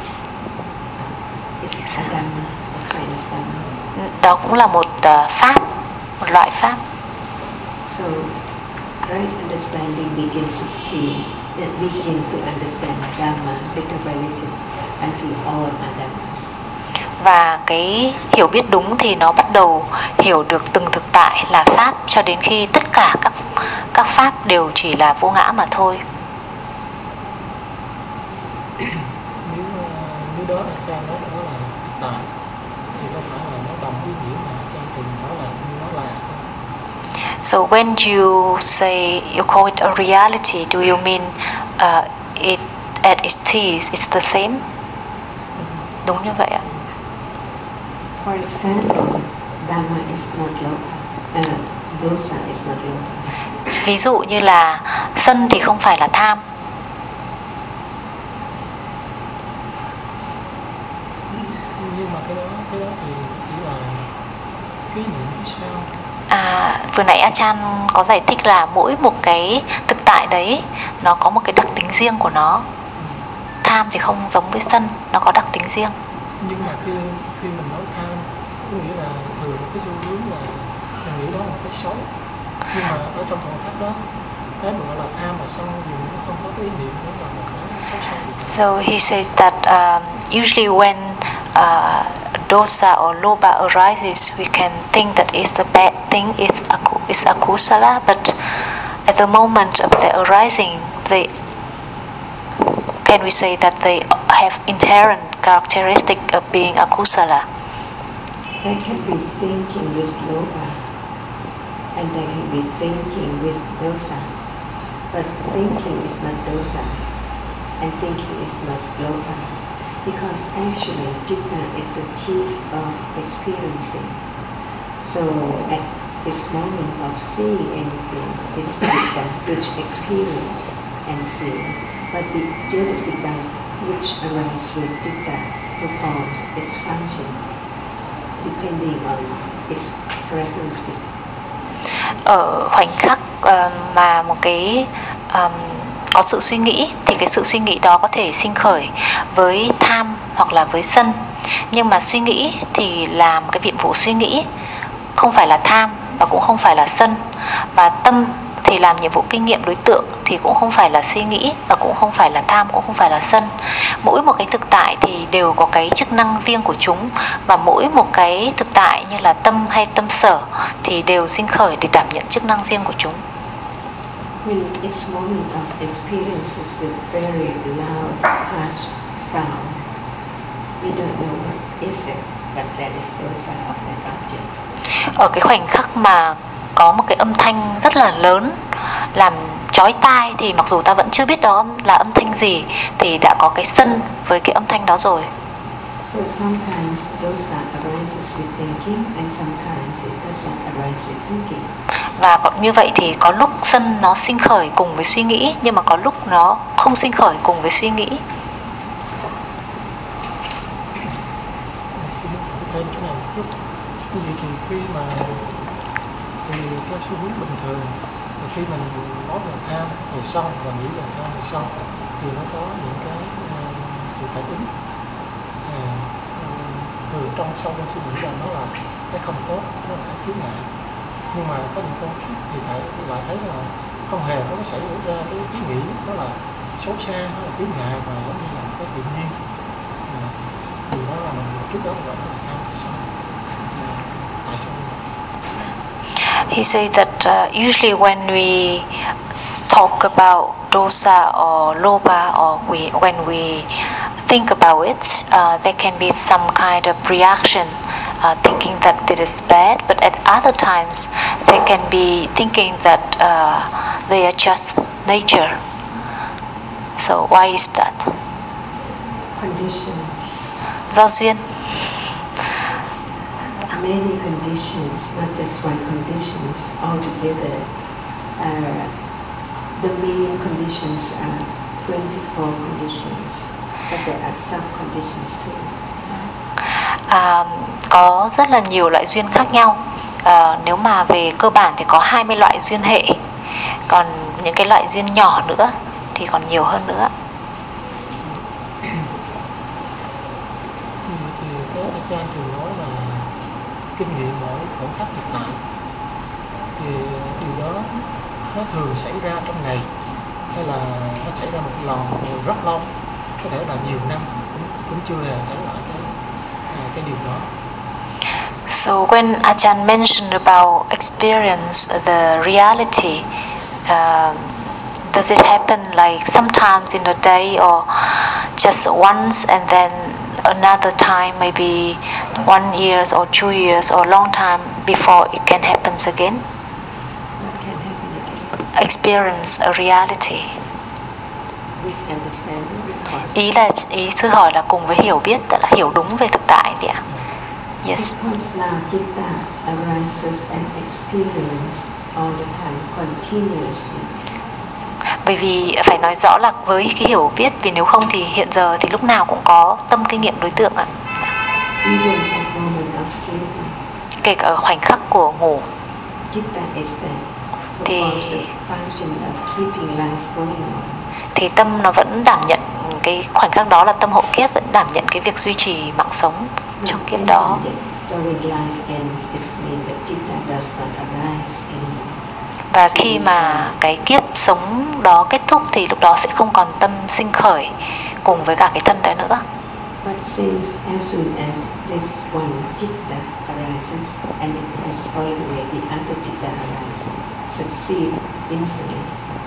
It's a dhamma, a kind of dhamma. Đó cũng là một uh, pháp, một loại pháp. So right understanding begins with the, it begins to understand dhamma better relative until all are dhammas. Và cái hiểu biết đúng thì nó bắt đầu hiểu được từng thực tại là pháp, cho đến khi tất cả các các pháp đều chỉ là vô ngã mà thôi. Nếu nếu đó là Chan nói đó là thực tại thì có phải là nó đồng ý nghĩa mà Chan từng nói là như nó là không? So when you say you call it a reality, do you mean uh, it at its is it's the same? Đúng như vậy ạ. For example, dhamma is not loka, and dosa is not loka. Ví dụ như là sân thì không phải là tham. Nhưng mà cái đó cái đó thì chỉ là ký niệm hay sao? À, vừa nãy A Chan có giải thích là mỗi một cái thực tại đấy nó có một cái đặc tính riêng của nó. Tham thì không giống với sân, nó có đặc tính riêng. Nhưng mà khi khi mình nói tham, có nghĩa là thường cái xu hướng là mình nghĩ đó là một cái xấu. Nhưng mà ở trong khoảnh khắc đó, cái mà gọi là tham và sân thì nó không có cái ý niệm đó là một cái xấu xa. So he says that um, usually when uh, dosa or loba arises, we can think that it's a bad thing, it's aku, it's akusala, but at the moment of their arising, they can we say that they have inherent characteristic of being akusala. They can be thinking with loka, and they can be thinking with dosa. But thinking is not dosa, and thinking is not loka, because actually citta is the chief of experiencing. So at this moment of seeing anything, it's citta which experience and see. But the jatasikas which arise with citta performs its function depending on its characteristic. Ở khoảnh khắc uh, mà một cái um, có sự suy nghĩ thì cái sự suy nghĩ đó có thể sinh khởi với tham hoặc là với sân. Nhưng mà suy nghĩ thì là một cái nhiệm vụ suy nghĩ, không phải là tham và cũng không phải là sân. Và tâm thì làm nhiệm vụ kinh nghiệm đối tượng thì cũng không phải là suy nghĩ và cũng không phải là tham, cũng không phải là sân. mỗi một cái thực tại thì đều có cái chức năng riêng của chúng, và mỗi một cái thực tại như là tâm hay tâm sở thì đều sinh khởi để đảm nhận chức năng riêng của chúng. When its moment of experiences the very loud, harsh sound, we don't know what is it, but that is dosa of that object. Ở cái khoảnh khắc mà có một cái âm thanh rất là lớn làm chói tai thì mặc dù ta vẫn chưa biết đó là âm thanh gì thì đã có cái sân với cái âm thanh đó rồi. So sometimes dosa arises with thinking and sometimes it doesn't arise with thinking. Và còn như vậy thì có lúc sân nó sinh khởi cùng với suy nghĩ, nhưng mà có lúc nó không sinh khởi cùng với suy nghĩ. Xin hỏi thêm cái này một chút. Như vậy thì khi mà thì theo xu hướng bình thường thì khi mình nói về tham về sân và nghĩ về tham về sân thì nó có những cái uh, sự phản ứng uh, từ trong sâu trong suy nghĩ rằng nó là cái không tốt, nó là cái chướng ngại. Nhưng mà có những con khác thì thầy lại thấy là không hề có cái xảy ra cái ý nghĩ đó là xấu xa, nó là chướng ngại và giống như là một cái tự nhiên. Uh, điều đó là mình trước đó gọi là tham về sân. Uh, tại sao như vậy? He said that uh, usually when we talk about dosa or loba, or we, when we think about it, uh, there can be some kind of reaction, uh, thinking that it is bad, but at other times they can be thinking that uh, they are just nature. So why is that? Conditions. Do duyên. Many conditions, not just one conditions, altogether. Uh, the main conditions are twenty-four conditions, but there are sub-conditions too. À, có rất là nhiều loại duyên khác nhau. À, nếu mà về cơ bản thì có hai mươi loại duyên hệ, còn những cái loại duyên nhỏ nữa thì còn nhiều hơn nữa. Thì cái Ajahn thường nói là kinh nghiệm mỗi khoảnh khắc thực tại, thì điều đó nó thường xảy ra trong ngày hay là nó xảy ra một lần rồi rất lâu, có thể là nhiều năm cũng, cũng chưa hề thấy lại cái à, cái điều đó. So when Ajahn mentioned about experience the reality, uh, does it happen like sometimes in a day or just once and then another time, maybe one years or two years or long time before it can happen again? What can happen again? Experience a reality. With understanding, because Ý là ý sư hỏi là cùng với hiểu biết, tức là hiểu đúng về thực tại thì ạ. Yes. Because now citta arises and experience all the time, continuously. Bởi vì phải nói rõ là với cái hiểu biết, vì nếu không thì hiện giờ thì lúc nào cũng có tâm kinh nghiệm đối tượng ạ. Even at moment of sleeping, Kể cả ở khoảnh khắc của ngủ citta is there, Thì- performs the function of keeping life going on. thì tâm nó vẫn đảm nhận cái khoảnh khắc đó, là tâm hộ kiếp vẫn đảm nhận cái việc duy trì mạng sống trong kiếp đó. So when life ends, it means that citta does not arise anymore. Và khi mà cái kiếp sống đó kết thúc thì lúc đó sẽ không còn tâm sinh khởi cùng với cả cái thân đấy nữa. But since as soon as this one citta arises and it has fallen away, the other citta arises, succeed instantly.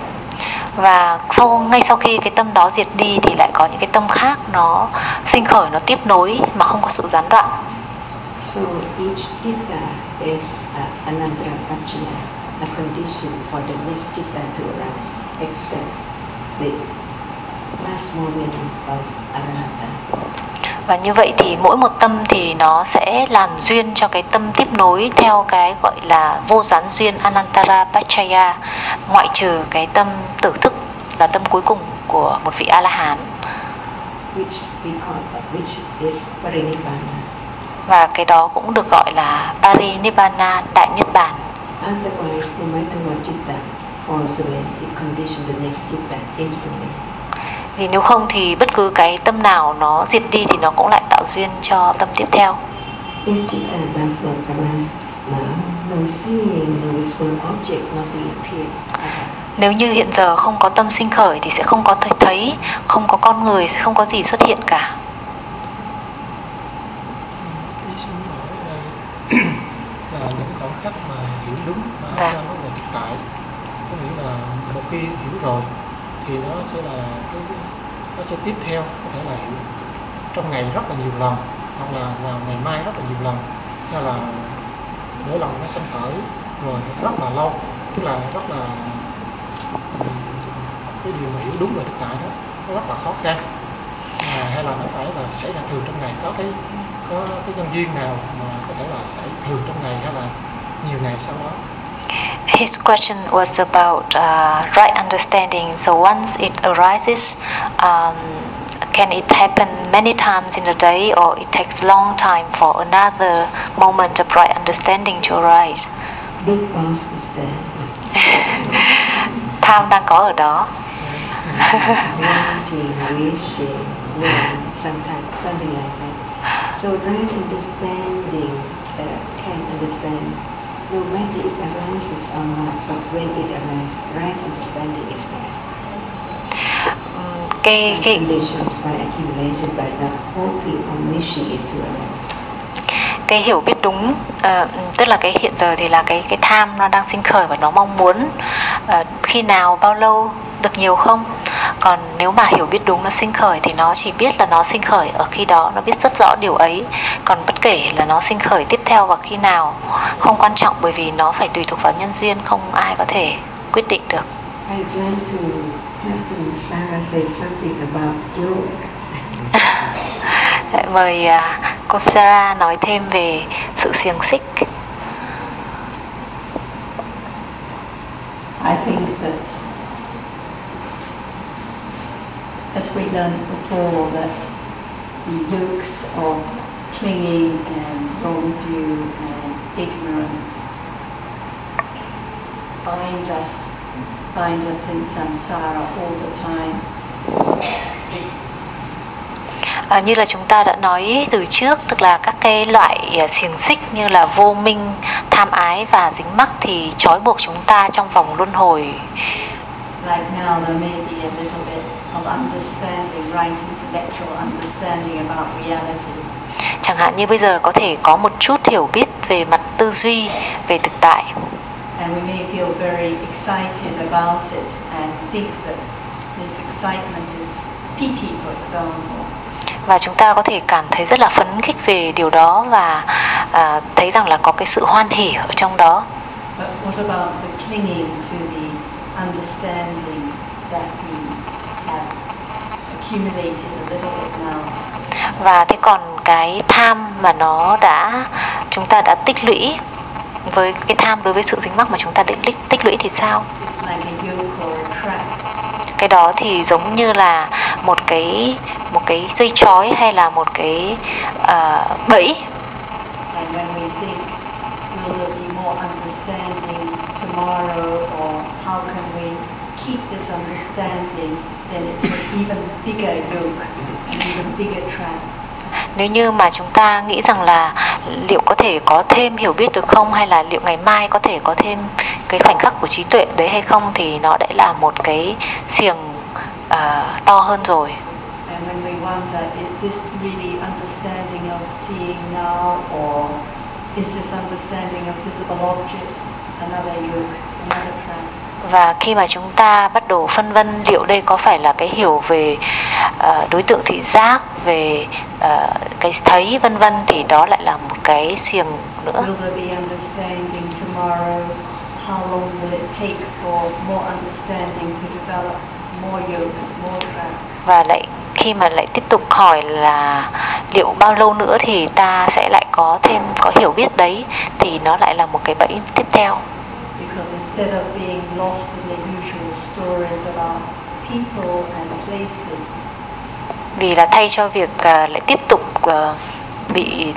Và sau ngay sau khi cái tâm đó diệt đi thì lại có những cái tâm khác nó sinh khởi, nó tiếp nối mà không có sự gián đoạn. So each citta is uh, anantara paccaya, a condition for the next citta to arise, except the last moment of arahata. Và như vậy thì mỗi một tâm thì nó sẽ làm duyên cho cái tâm tiếp nối theo cái gọi là vô gián duyên Anantara Paccaya, ngoại trừ cái tâm tử thức là tâm cuối cùng của một vị A-la-hán. Which we call, which is parinibbana. Và cái đó cũng được gọi là Parinibbana, Đại Niết Bàn. Otherwise, no matter what citta falls away, it conditions the next citta instantly. Vì nếu không thì bất cứ cái tâm nào nó diệt đi thì nó cũng lại tạo duyên cho tâm tiếp theo. If citta does not arise now, no seeing, no visible object, nothing appears. Nếu như hiện giờ không có tâm sinh khởi thì sẽ không có thấy, không có con người, sẽ không có gì xuất hiện cả. Ý xin hỏi đây là những khoảnh khắc mà hiểu đúng mà Vâng. trong vấn đề thực tại, có nghĩa là một khi hiểu rồi thì nó sẽ là cái nó sẽ tiếp theo, có thể là hiểu trong ngày rất là nhiều lần, hoặc là vào ngày mai rất là nhiều lần, hay là mỗi lần nó sanh khởi rồi rất là lâu, tức là rất là cái điều mà hiểu đúng về thực tại đó nó rất là khó khăn, à, hay là nó phải là xảy ra thường trong ngày, có cái có cái nhân duyên nào mà có thể là xảy thường trong ngày hay là nhiều ngày sau đó. His question was about uh, right understanding. So once it arises, um, can it happen many times in a day, or it takes long time for another moment of right understanding to arise? Big boss is there. Tham đang có ở đó. Wanting, wishing, will, sometimes something like that. So right understanding uh, can understand no matter it arises or not, but when it arises, right understanding is there. Ừm, Cái And cái conditions by accumulation, by not hoping or wishing it to arise. cái hiểu biết đúng, ờ, tức là cái hiện giờ thì là cái cái tham nó đang sinh khởi và nó mong muốn ờ, khi nào, bao lâu, được nhiều không. Còn nếu mà hiểu biết đúng nó sinh khởi thì nó chỉ biết là nó sinh khởi ở khi đó, nó biết rất rõ điều ấy. Còn bất kể là nó sinh khởi tiếp theo vào khi nào không quan trọng, bởi vì nó phải tùy thuộc vào nhân duyên, không ai có thể quyết định được. I'd like to have Sarah say something about yoga. Mời à, cô Sarah nói thêm về sự xiềng xích. I think that, as we learned before, that the yokes of clinging and wrong view and ignorance bind us, bind us in samsara all the time. À, như là chúng ta đã nói từ trước, tức là các cái loại uh, xiềng xích như là vô minh, tham ái và dính mắc thì trói buộc chúng ta trong vòng luân hồi. Like now there may be a little bit of understanding, right intellectual understanding about realities. Chẳng hạn như bây giờ có thể có một chút hiểu biết về mặt tư duy, về thực tại. And we may feel very excited about it and think that this excitement is piti, for example. Và chúng ta có thể cảm thấy rất là phấn khích về điều đó và à, thấy rằng là có cái sự hoan hỉ ở trong đó. But what about the clinging to the understanding that we have accumulated a little bit now? Và thế còn cái tham mà nó đã chúng ta đã tích lũy, với cái tham đối với sự dính mắc mà chúng ta định tích lũy thì sao? It's like a yoke or a trap. Cái đó thì giống như là một cái một cái dây trói hay là một cái uh, bẫy. And when we think, will there be more understanding tomorrow, or how can we keep this understanding, then it's an even bigger yoke, an even bigger trap. Nếu như mà chúng ta nghĩ rằng là liệu có thể có thêm hiểu biết được không, hay là liệu ngày mai có thể có thêm cái khoảnh khắc của trí tuệ đấy hay không, thì nó đã là một cái xiềng uh, to hơn rồi. And when we wonder, is this really understanding of seeing now, or is this understanding of visible object another yoke, another trap? Và khi mà chúng ta bắt đầu phân vân liệu đây có phải là cái hiểu về uh, đối tượng thị giác, về uh, cái thấy vân vân, thì đó lại là một cái xiềng nữa. Will there be understanding tomorrow? How long will it take for more understanding to develop more yokes, more traps? Và lại khi mà lại tiếp tục hỏi là liệu bao lâu nữa thì ta sẽ lại có thêm có hiểu biết đấy, thì nó lại là một cái bẫy tiếp theo. Because instead of being lost in the usual stories about people and places, Vì là thay cho việc uh, lại tiếp tục uh, bị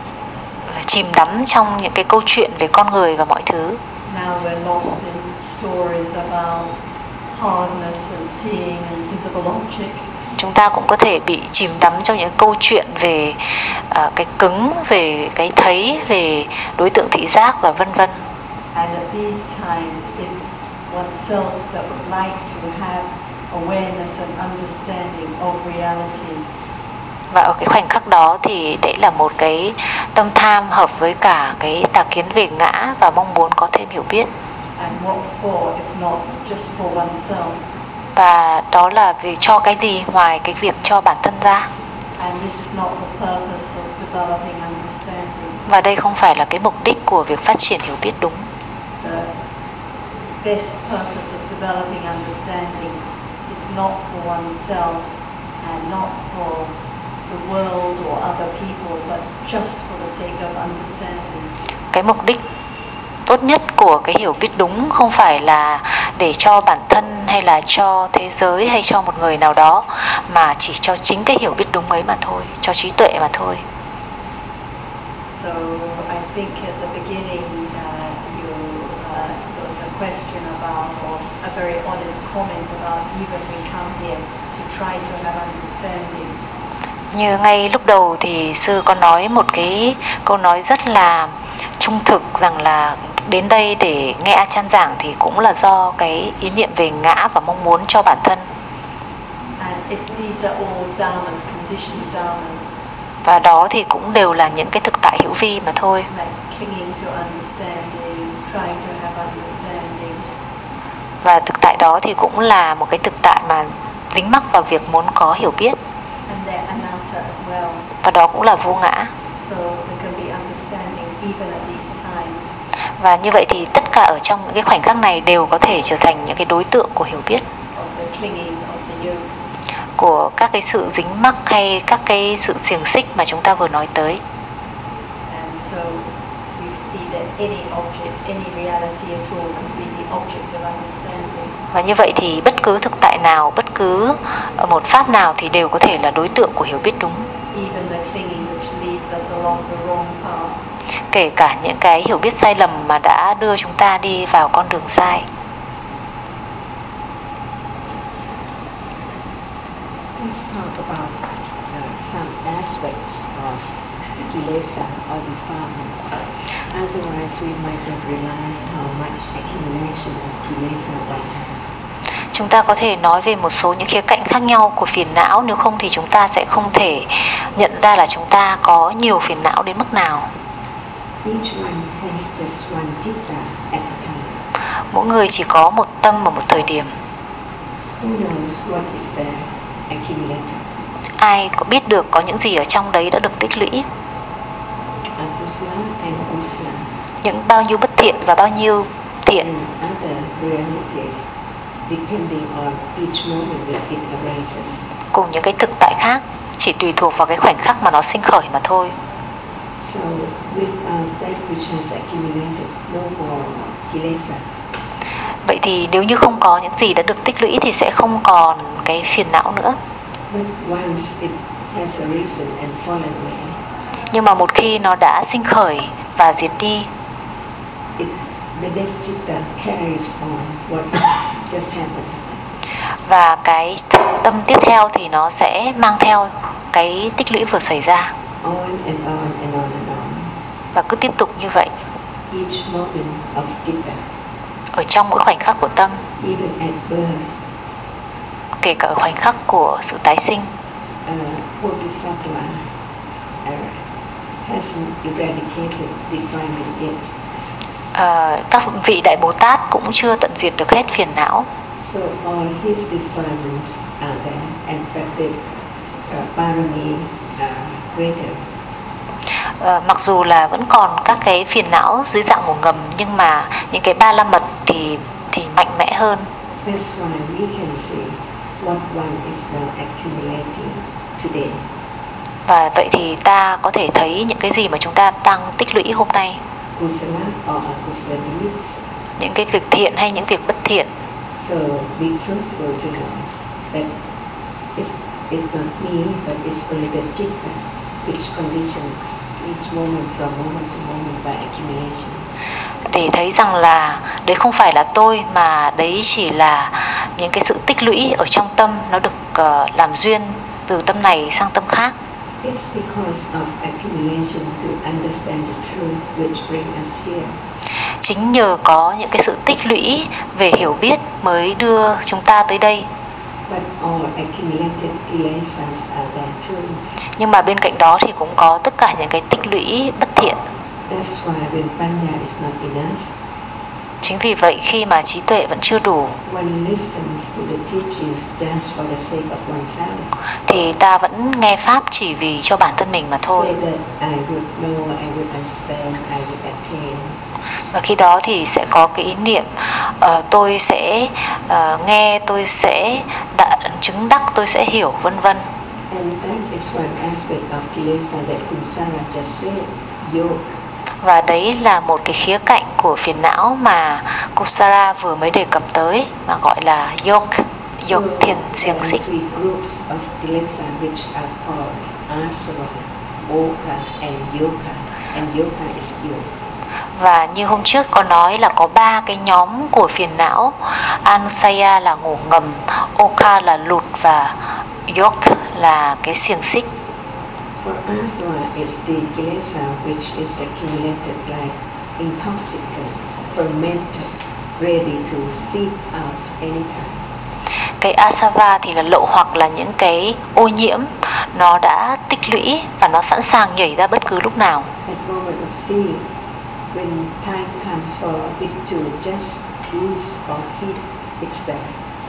chìm đắm trong những cái câu chuyện về con người và mọi thứ, now we're lost in stories about hardness and seeing and visible object. chúng ta cũng có thể bị chìm đắm trong những câu chuyện về uh, cái cứng, về cái thấy, về đối tượng thị giác và vân vân. And at these times it's oneself that would like to have awareness and understanding of realities. Và ở cái khoảnh khắc đó thì đấy là một cái tâm tham hợp với cả cái tà kiến về ngã và mong muốn có thêm hiểu biết. And what for if not just for oneself? Và đó là vì cho cái gì ngoài cái việc cho bản thân ra. And this is not the purpose of developing understanding. Và đây không phải là cái mục đích của việc phát triển hiểu biết đúng. The best purpose of developing understanding is not for oneself and not for the world or other people, but just for the sake of understanding. Cái mục đích tốt nhất của cái hiểu biết đúng không phải là để cho bản thân hay là cho thế giới hay cho một người nào đó, mà chỉ cho chính cái hiểu biết đúng ấy mà thôi, cho trí tuệ mà thôi. So I think at the beginning uh, you, uh, there was a question about, or a very honest comment about even we come here to try to have understanding. Như ngay lúc đầu thì sư có nói một cái câu nói rất là trung thực rằng là đến đây để nghe A Chan giảng thì cũng là do cái ý niệm về ngã và mong muốn cho bản thân. And it, these are all dharmas, conditioned dharmas. Và đó thì cũng đều là những cái thực tại hữu vi mà thôi. Like clinging to understanding, trying to have understanding. Và thực tại đó thì cũng là một cái thực tại mà dính mắc vào việc muốn có hiểu biết. And they're anatta as well. Và đó cũng là vô ngã. So there can be understanding even at these times. Và như vậy thì tất cả ở trong những cái khoảnh khắc này đều có thể trở thành những cái đối tượng của hiểu biết, Of the clinging of the yokes. của các cái sự dính mắc hay các cái sự xiềng xích mà chúng ta vừa nói tới. And so you see that any object, any reality at all can be the object of understanding. Và như vậy thì bất cứ thực tại nào, bất cứ một pháp nào thì đều có thể là đối tượng của hiểu biết đúng. Even the clinging which leads us along the wrong path. Kể cả những cái hiểu biết sai lầm mà đã đưa chúng ta đi vào con đường sai. Let's talk about uh, some aspects of kilesa or defilements. Otherwise, we might not realize how much accumulation of kilesa one has. Chúng ta có thể nói về một số những khía cạnh khác nhau của phiền não, nếu không thì chúng ta sẽ không thể nhận ra là chúng ta có nhiều phiền não đến mức nào. Each one has just one citta at a time. Mỗi người chỉ có một tâm ở một thời điểm. Who knows what is there accumulated? Ai có biết được có những gì ở trong đấy đã được tích lũy? Akusala and kusala. Những bao nhiêu bất thiện và bao nhiêu thiện. And other realities, depending on each moment that it arises. Cùng những cái thực tại khác, chỉ tùy thuộc vào cái khoảnh khắc mà nó sinh khởi mà thôi. So, without that which has accumulated, no more kilesa. Vậy thì nếu như không có những gì đã được tích lũy thì sẽ không còn cái phiền não nữa. But once it has arisen and fallen away, Nhưng mà một khi nó đã sinh khởi và diệt đi, it, the next citta carries on what has just happened. và cái tâm tiếp theo thì nó sẽ mang theo cái tích lũy vừa xảy ra, On and on and on and on. và cứ tiếp tục như vậy Each moment of citta, ở trong mỗi khoảnh khắc của tâm, even at birth, kể cả ở khoảnh khắc của sự tái sinh. uh, Bodhisattva uh, hasn't eradicated defilement yet. Ờ, các vị đại Bồ Tát cũng chưa tận diệt được hết phiền não. So all his defilements are there, and but the uh, parami are greater. Ờ, mặc dù là vẫn còn các cái phiền não dưới dạng ngủ ngầm, nhưng mà những cái ba la mật thì thì mạnh mẽ hơn. That's why we can see what one is now accumulating today. Và vậy thì ta có thể thấy những cái gì mà chúng ta tăng tích lũy hôm nay, Kusala or akusala deeds. những cái việc thiện hay những việc bất thiện. So be truthful to know that it's, it's not me, but it's only the citta which conditions each moment from moment to moment by accumulation. Để thấy rằng là đấy không phải là tôi, mà đấy chỉ là những cái sự tích lũy ở trong tâm, nó được uh, làm duyên từ tâm này sang tâm khác. It's because of accumulation to understand the truth which bring us here. chính nhờ có những cái sự tích lũy về hiểu biết mới đưa chúng ta tới đây. But all accumulated kilesas are there too. Nhưng mà bên cạnh đó thì cũng có tất cả những cái tích lũy bất thiện. That's why when panya is not enough, Chính vì vậy khi mà trí tuệ vẫn chưa đủ one listens to the teachings just for the sake of oneself. thì ta vẫn nghe pháp chỉ vì cho bản thân mình mà thôi. Say that I would know, I would understand, I would attain. Và khi đó thì sẽ có cái ý niệm uh, tôi sẽ uh, nghe, tôi sẽ đã, chứng đắc, tôi sẽ hiểu, vân vân. And that is one aspect of kilesa that Kunsara just said, yoke. Và đấy là một cái khía cạnh của phiền não mà Kusara vừa mới đề cập tới, mà gọi là yoke, yoke So, thiền xiềng there are xích. three groups of kilesa which are called asava, oka, and yoka. And yoka is yoke. Và như hôm trước có nói là có ba cái nhóm của phiền não. Anusaya là ngủ ngầm, Oka là lụt, và yoke là cái xiềng xích. For asava is the kilesa which is accumulated like intoxicant, fermented, ready to seep out anytime. Cái asava thì là lậu hoặc, là những cái ô nhiễm, nó đã tích lũy và nó sẵn sàng nhảy ra bất cứ lúc nào. At moment of seeing, when time comes for it to just use or seep, it's there.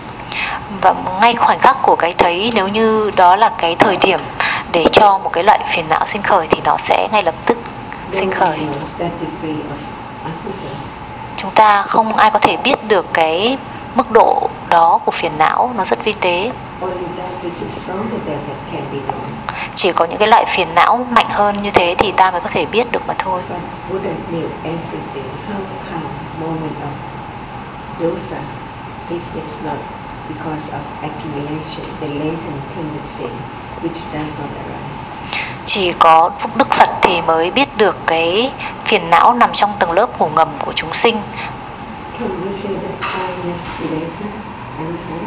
Và ngay khoảnh khắc của cái thấy, nếu như đó là cái thời điểm để cho một cái loại phiền não sinh khởi thì nó sẽ ngay lập tức sinh No one khởi. knows that degree of akusa. Chúng ta không ai có thể biết được cái mức độ đó của phiền não, nó rất vi tế. Only that which is stronger than that can be known. Chỉ có những cái loại phiền não mạnh hơn như thế thì ta mới có thể biết được mà thôi. But Buddha knew everything. How come moment of dosa if it's not because of accumulation, the latent tendency which does not arise? Chỉ có Đức Phật thì mới biết được cái phiền não nằm trong tầng lớp ngủ ngầm của chúng sinh. Can we say that kindness kilesa, anusaya?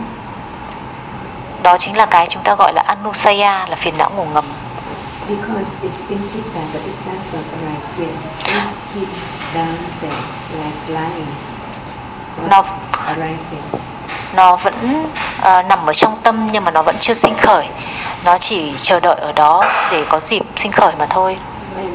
Đó chính là cái chúng ta gọi là Anusaya, là phiền não ngủ ngầm. Because it's in citta but it does not arise yet. It's keep down there like lying, not Nó, arising. nó vẫn uh, nằm ở trong tâm nhưng mà nó vẫn chưa sinh khởi. Nó chỉ chờ đợi ở đó để có dịp sinh khởi mà thôi. And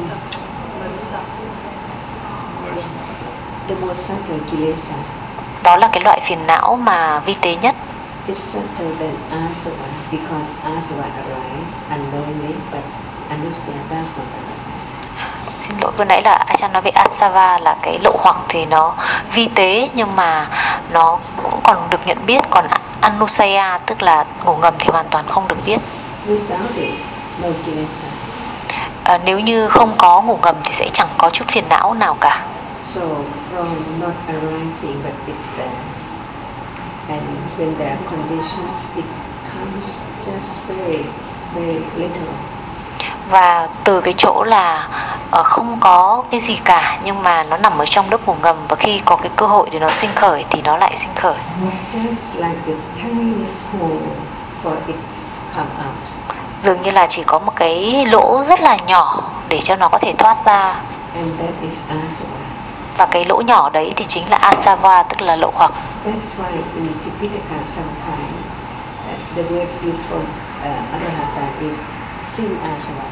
the more subtle kilesa Đó là cái loại phiền não mà vi tế nhất. is subtle than asava because asava arise unknowingly but anusaya does not arise. Xin lỗi, vừa nãy là Achan nói về Asava là cái lậu hoặc thì nó vi tế nhưng mà nó cũng còn được nhận biết, còn Anusaya tức là ngủ ngầm thì hoàn toàn không được biết. Without it, no kilesa. À, nếu như không có ngủ ngầm thì sẽ chẳng có chút phiền não nào cả. So from not arising but it's there. And when there are conditions, it comes just very, very little. Và từ cái chỗ là uh, không có cái gì cả nhưng mà nó nằm ở trong lớp ngủ ngầm, và khi có cái cơ hội để nó sinh khởi thì nó lại sinh khởi. Just like the tiniest hole for it to come out. Dường như là chỉ có một cái lỗ rất là nhỏ để cho nó có thể thoát ra. And that is asava. Và cái lỗ nhỏ đấy thì chính là Asava, tức là lậu hoặc. That's why in Tipitaka sometimes uh, the word used for uh, Arahata is sin asava.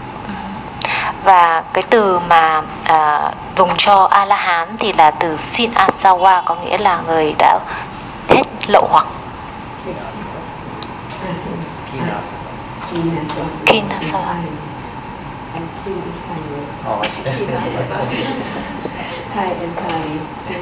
Và cái từ mà à, dùng cho A-la-hán thì là từ Sin Asawa, có nghĩa là người đã hết lậu hoặc. Yes. Asava. Kinasava. Kinasava. Kinasava. And sin is Thai word. Oh, I see. Thai and Pali.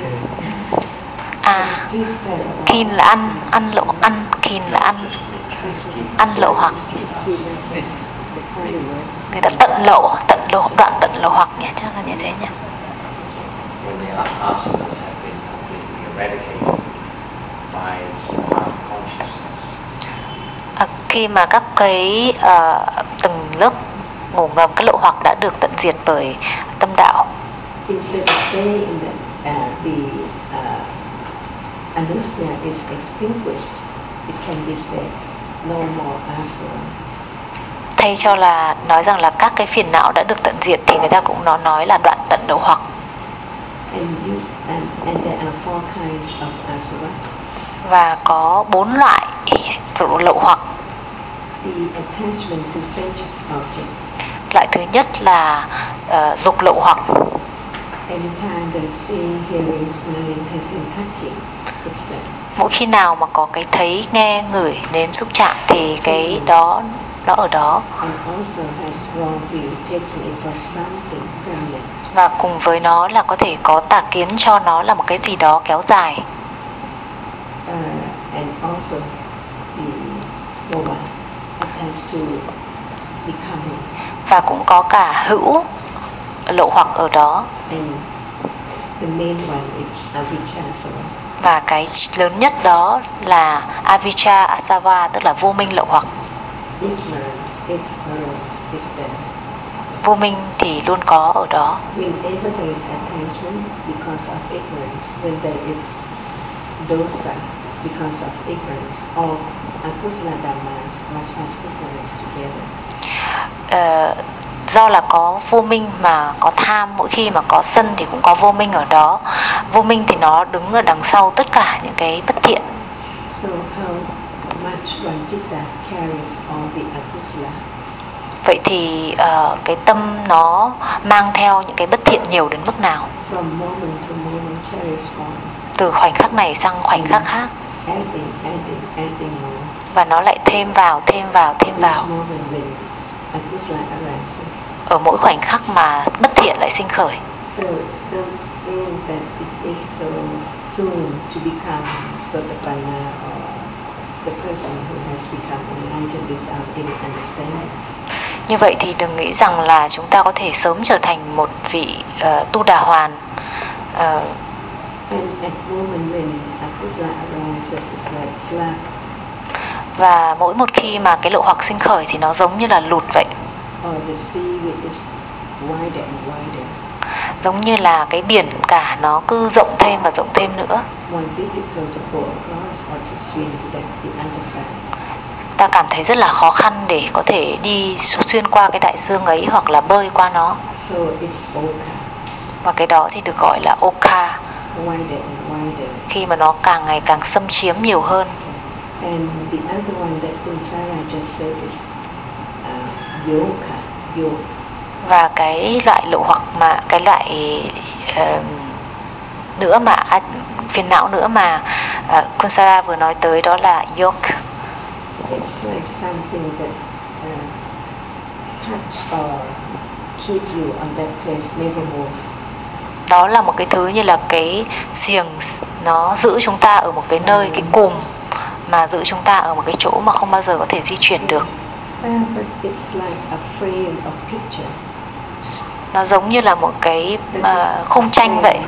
À, Please say about Kin là ăn, ăn lậu, ăn, Kin là ăn, ăn lậu hoặc. Kinasava. The Pali word. Người đã tận lậu, tận lậu, đoạn tận lậu hoặc nhỉ, chắc là như thế nhỉ. When the asanas have been completely eradicated by path consciousness. À, khi mà các cái uh, từng lớp ngủ ngầm, các lậu hoặc đã được tận diệt bởi tâm đạo. Instead of saying that uh, the uh, anusaya is extinguished, it can be said no more asava. Thay cho là nói rằng là các cái phiền não đã được tận diệt thì người ta cũng nó nói là đoạn tận lậu hoặc. And, you, and, and there are four kinds of asura. Và có bốn loại lậu hoặc. The attachment to sensuous object. Loại thứ nhất là uh, dục lậu hoặc. Anytime there is seeing, hearing, smelling, tasting, touching, it's there. Mỗi khi nào mà có cái thấy, nghe, ngửi, nếm, xúc chạm thì cái đó nó ở đó. And also has wrong view, taking it for something permanent. Và cùng với nó là có thể có tà kiến cho nó là một cái gì đó kéo dài. Uh, and also the moba attached to becoming. Và cũng có cả hữu lậu hoặc ở đó. And the main one is avijja. Và cái lớn nhất đó là avijja asava, tức là vô minh lậu hoặc. Ignorance, ignorance is there. Vô minh thì luôn có ở đó. Whenever there is attachment because of ignorance, when there is dosa because of ignorance, all akusala dhammas must have ignorance together. Uh, do là có vô minh mà có tham, mỗi khi mà có sân thì cũng có vô minh ở đó. Vô minh thì nó đứng ở đằng sau tất cả những cái bất thiện. So how much one citta carries all the akusala? Vậy thì uh, cái tâm nó mang theo những cái bất thiện nhiều đến mức nào? From moment to moment carries on. Từ khoảnh khắc này sang khoảnh khắc khác. Adding, adding, adding more. Và nó lại thêm vào, thêm vào, thêm vào. Each moment when akusala arises. Ở mỗi khoảnh khắc mà bất thiện lại sinh khởi. So don't think that it is so soon to become Sotapanna or the person who has become enlightened without any understanding. Như vậy thì đừng nghĩ rằng là chúng ta có thể sớm trở thành một vị uh, tu đà hoàn. Uh, And at moment when akusala arises, it's like flood. Và mỗi một khi mà cái lậu hoặc sinh khởi thì nó giống như là lụt vậy. Or the sea which is wider and wider. Giống như là cái biển cả nó cứ rộng thêm và rộng thêm nữa. More difficult to go across or to swim to that, the other side. Ta cảm thấy rất là khó khăn để có thể đi xuyên qua cái đại dương ấy hoặc là bơi qua nó. So it's oka. Và cái đó thì được gọi là oka. Wider and wider. Khi mà nó càng ngày càng xâm chiếm nhiều hơn. And the other one that Kunsara just said is uh, yoka, yoke. Và cái loại lậu hoặc mà cái loại uh, nữa mà à, phiền não nữa mà uh, Kunsara vừa nói tới đó là yoke. It's like something that uh, touch or keep you on that place, never move. Đó là một cái thứ như là cái xiềng, nó giữ chúng ta ở một cái nơi, cái cùm mà giữ chúng ta ở một cái chỗ mà không bao giờ có thể di chuyển được. Uh, but it's like a frame of picture. Nó giống như là một cái uh, khung tranh vậy.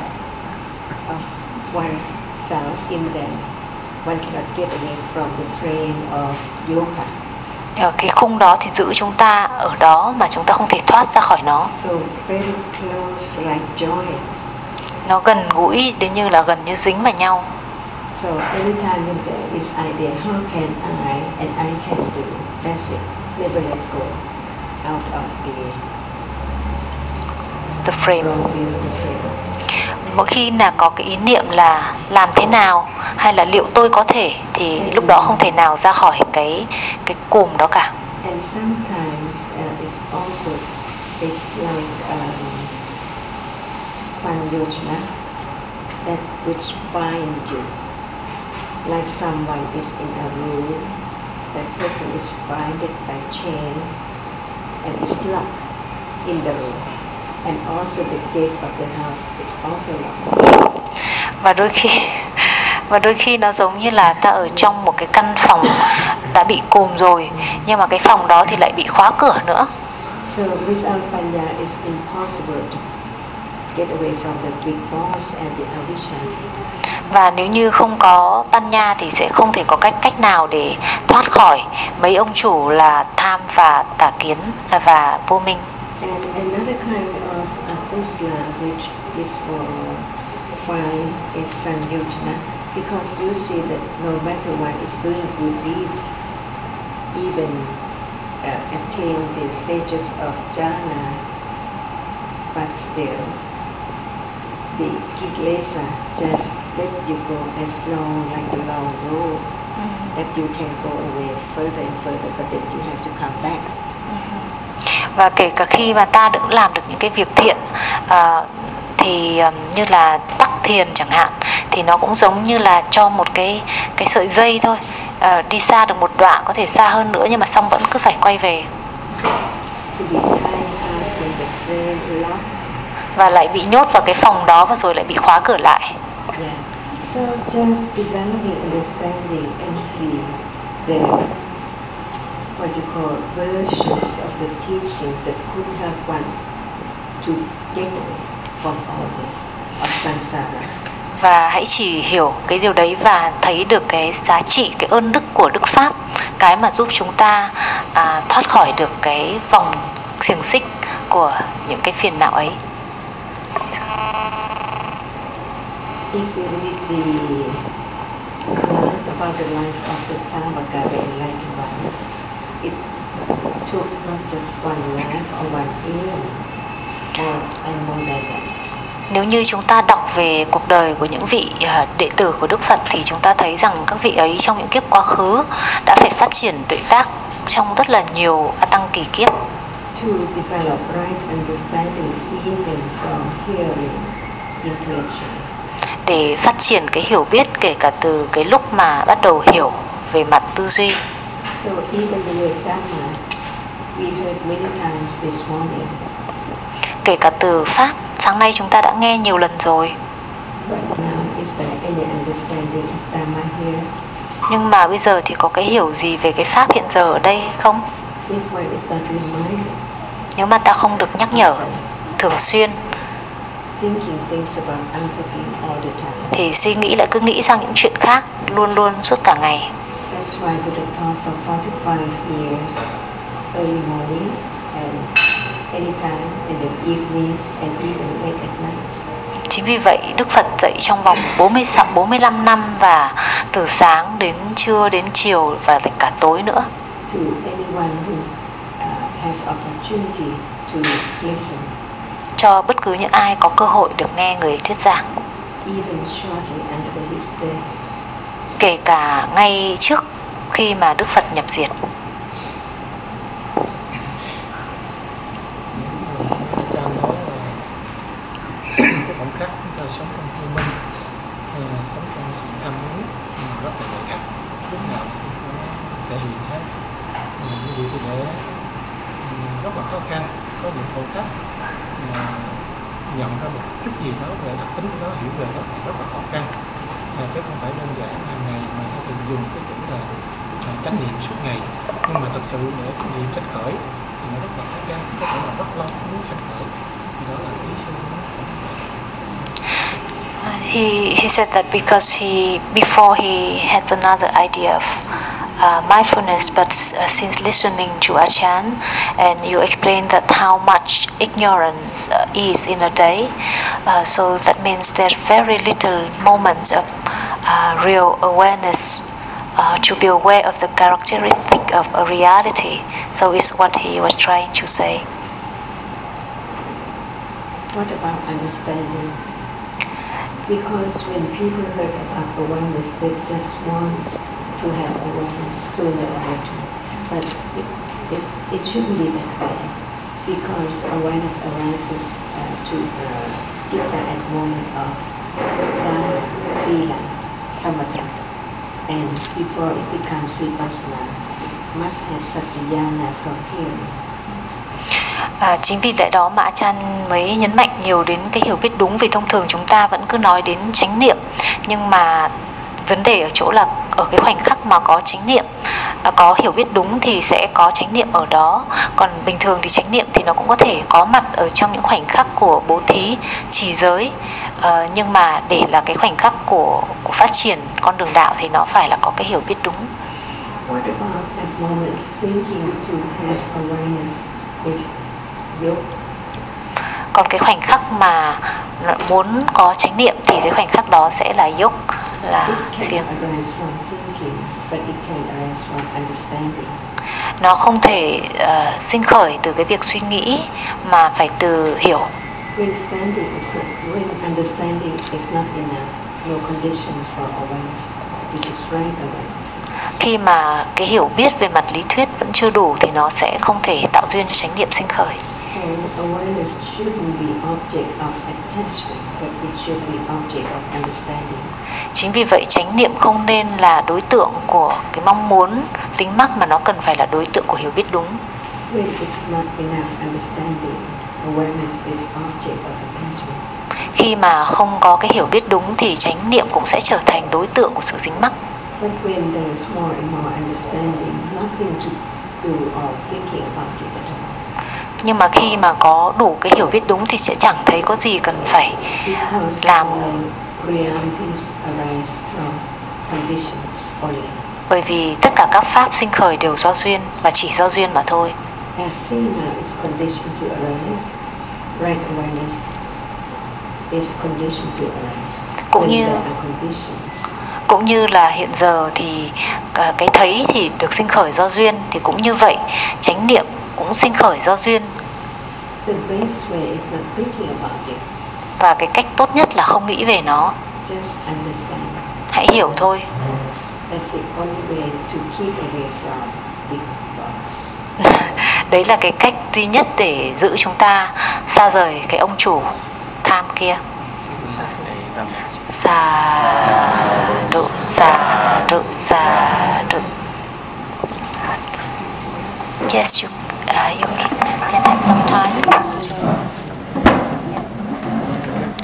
Of oneself in there. One cannot get away from the frame of yoga. Ở cái khung đó thì giữ chúng ta ở đó mà chúng ta không thể thoát ra khỏi nó. So very close like joy. Nó gần gũi đến như là gần như dính vào nhau. So anytime when there is idea, how can I and I can do, that's it. Never let go out of the The frame. wrong view of the frame. Mỗi khi là có cái ý niệm là làm thế nào hay là liệu tôi có thể thì lúc đó không thể nào ra khỏi cái cái cùm đó cả. And sometimes uh, it's also it's like um, Sanyojana that which bind you. Like someone is in a room, that person is binded by chain and is locked in the room. And also the gate of the house is also locked. Và đôi khi và đôi khi nó giống như là ta ở trong một cái căn phòng đã bị cùm rồi, nhưng mà cái phòng đó thì lại bị khóa cửa nữa. So without panya, it's impossible to get away from the big boss and the avijja. Và nếu như không có panya thì sẽ không thể có cách cách nào để thoát khỏi mấy ông chủ là tham và tà kiến và vô minh. And another kind of akusala which is for fine is sanyojana, because you see that no matter one is doing good deeds, even uh, attain the stages of jhana, but still the kilesa just let you go as long like the long road that you can go away further and further, but then you have to come back. Và kể cả khi mà ta đã làm được những cái việc thiện uh, thì um, như là tắc thiền chẳng hạn, thì nó cũng giống như là cho một cái cái sợi dây thôi, uh, đi xa được một đoạn, có thể xa hơn nữa nhưng mà xong vẫn cứ phải quay về. To be tied up in the frame lock. Và lại bị nhốt vào cái phòng đó và rồi lại bị khóa cửa lại. Yeah. So just developing understanding and see the what you call versions of the teachings that could help one to get away from all this of samsara. Và hãy chỉ hiểu cái điều đấy và thấy được cái giá trị, cái ơn đức của Đức Pháp, cái mà giúp chúng ta à, thoát khỏi được cái vòng xiềng xích của những cái phiền não ấy. If you read the Quran about the life of the Sarvaka, the enlightened one, it took not just one life or one year, or and more than that. Nếu như chúng ta đọc về cuộc đời của những vị đệ tử của Đức Phật thì chúng ta thấy rằng các vị ấy trong những kiếp quá khứ đã phải phát triển tuệ giác trong rất là nhiều A Tăng kỳ kiếp. To develop right understanding even from hearing intellectual. Để phát triển cái hiểu biết kể cả từ cái lúc mà bắt đầu hiểu về mặt tư duy. So even the word Dhamma, we heard many times this morning. Kể cả từ Pháp, sáng nay chúng ta đã nghe nhiều lần rồi. But now is there any understanding of Dhamma here? Nhưng mà bây giờ thì có cái hiểu gì về cái Pháp hiện giờ ở đây không? If one is not reminded, Nếu mà ta không được nhắc nhở thường xuyên thinking things about other things all the time. thì suy nghĩ lại cứ nghĩ sang những chuyện khác luôn luôn suốt cả ngày. That's why Buddha taught for forty-five years, early morning and anytime, and then evening and even late at night. Chính vì vậy Đức Phật dạy trong vòng bốn mươi sáu, bốn mươi lăm năm, và từ sáng đến trưa đến chiều và cả tối nữa. To anyone who uh, has opportunity to listen. Cho bất cứ những ai có cơ hội được nghe người thuyết giảng. Even shortly after his death. Kể cả ngay trước khi mà Đức Phật nhập diệt. Cha nói là cái khoảnh khắc chúng ta sống trong vô minh, sống trong sự tham muốn rất là nhạy cảm, lúc nào cũng có thể hiện hết. Như vậy thì để rất là khó khăn, có những khoảnh khắc nhận ra một chút gì đó về đặc tính của nó, hiểu về nó thì rất là khó khăn, à, chứ không phải đơn giản hàng ngày mà ta thường dùng cái chữ là à, chánh niệm suốt ngày. Nhưng mà thật sự để chánh niệm sanh khởi thì nó rất là khó khăn, có thể là rất lâu mới sanh khởi. Thì đó là cái ý sư của nó. He he said that because he before he had another idea of Uh, mindfulness, but uh, since listening to Ajahn and you explained that how much ignorance uh, is in a day, uh, so that means there's very little moments of uh, real awareness uh, to be aware of the characteristic of a reality. So is what he was trying to say. What about understanding? Because when people heard about awareness, they just want to have awareness sooner or later. But it, it, it shouldn't be that way, because awareness arises uh, to uh, Citta at moment of Dana, Sila, Samatha. And before it becomes Vipassana, it must have Satyayana from here. À, chính vì lẽ đó mà Ajahn mới nhấn mạnh nhiều đến cái hiểu biết đúng, vì thông thường chúng ta vẫn cứ nói đến chánh niệm, nhưng mà vấn đề ở chỗ là ở cái khoảnh khắc mà có chánh niệm, có hiểu biết đúng thì sẽ có chánh niệm ở đó. Còn bình thường thì chánh niệm thì nó cũng có thể có mặt ở trong những khoảnh khắc của bố thí, trì giới, ờ, nhưng mà để là cái khoảnh khắc của, của phát triển con đường đạo thì nó phải là có cái hiểu biết đúng. What about that moment thinking to have awareness is yoke? Còn cái khoảnh khắc mà muốn có chánh niệm thì cái khoảnh khắc đó sẽ là yuk, là siêng. Nó không thể uh, sinh khởi từ cái việc suy nghĩ mà phải từ hiểu. When standing is not, when understanding is not enough, no conditions for awareness, which is right awareness. Khi mà cái hiểu biết về mặt lý thuyết vẫn chưa đủ thì nó sẽ không thể tạo duyên cho chánh niệm sinh khởi. So awareness shouldn't be object of attachment, but it should be object of understanding. Chính vì vậy chánh niệm không nên là đối tượng của cái mong muốn tính mắc, mà nó cần phải là đối tượng của hiểu biết đúng. When it's not enough understanding, awareness is object of attachment. Khi mà không có cái hiểu biết đúng thì chánh niệm cũng sẽ trở thành đối tượng của sự dính mắc. But when there's more and more understanding, nothing to do or thinking about it at all. Nhưng mà khi mà có đủ cái hiểu biết đúng thì sẽ chẳng thấy có gì cần phải Because làm. all realities arise from conditions only. Bởi vì tất cả các pháp sinh khởi đều do duyên và chỉ do duyên mà thôi. As sina is conditioned to arise, right awareness is conditioned to arise. Cũng When như there are conditions, cũng như là hiện giờ thì cái thấy thì được sinh khởi do duyên, thì cũng như vậy chánh niệm cũng sinh khởi do duyên. the best way is not thinking about it. Và cái cách tốt nhất là không nghĩ về nó, Just understand. hãy hiểu thôi. That's the only way to keep away from big thoughts. Đấy là cái cách duy nhất để giữ chúng ta xa rời cái ông chủ tham kia. Sa đụ sa đụ sa đụ. Yes, you, uh, you can have some time to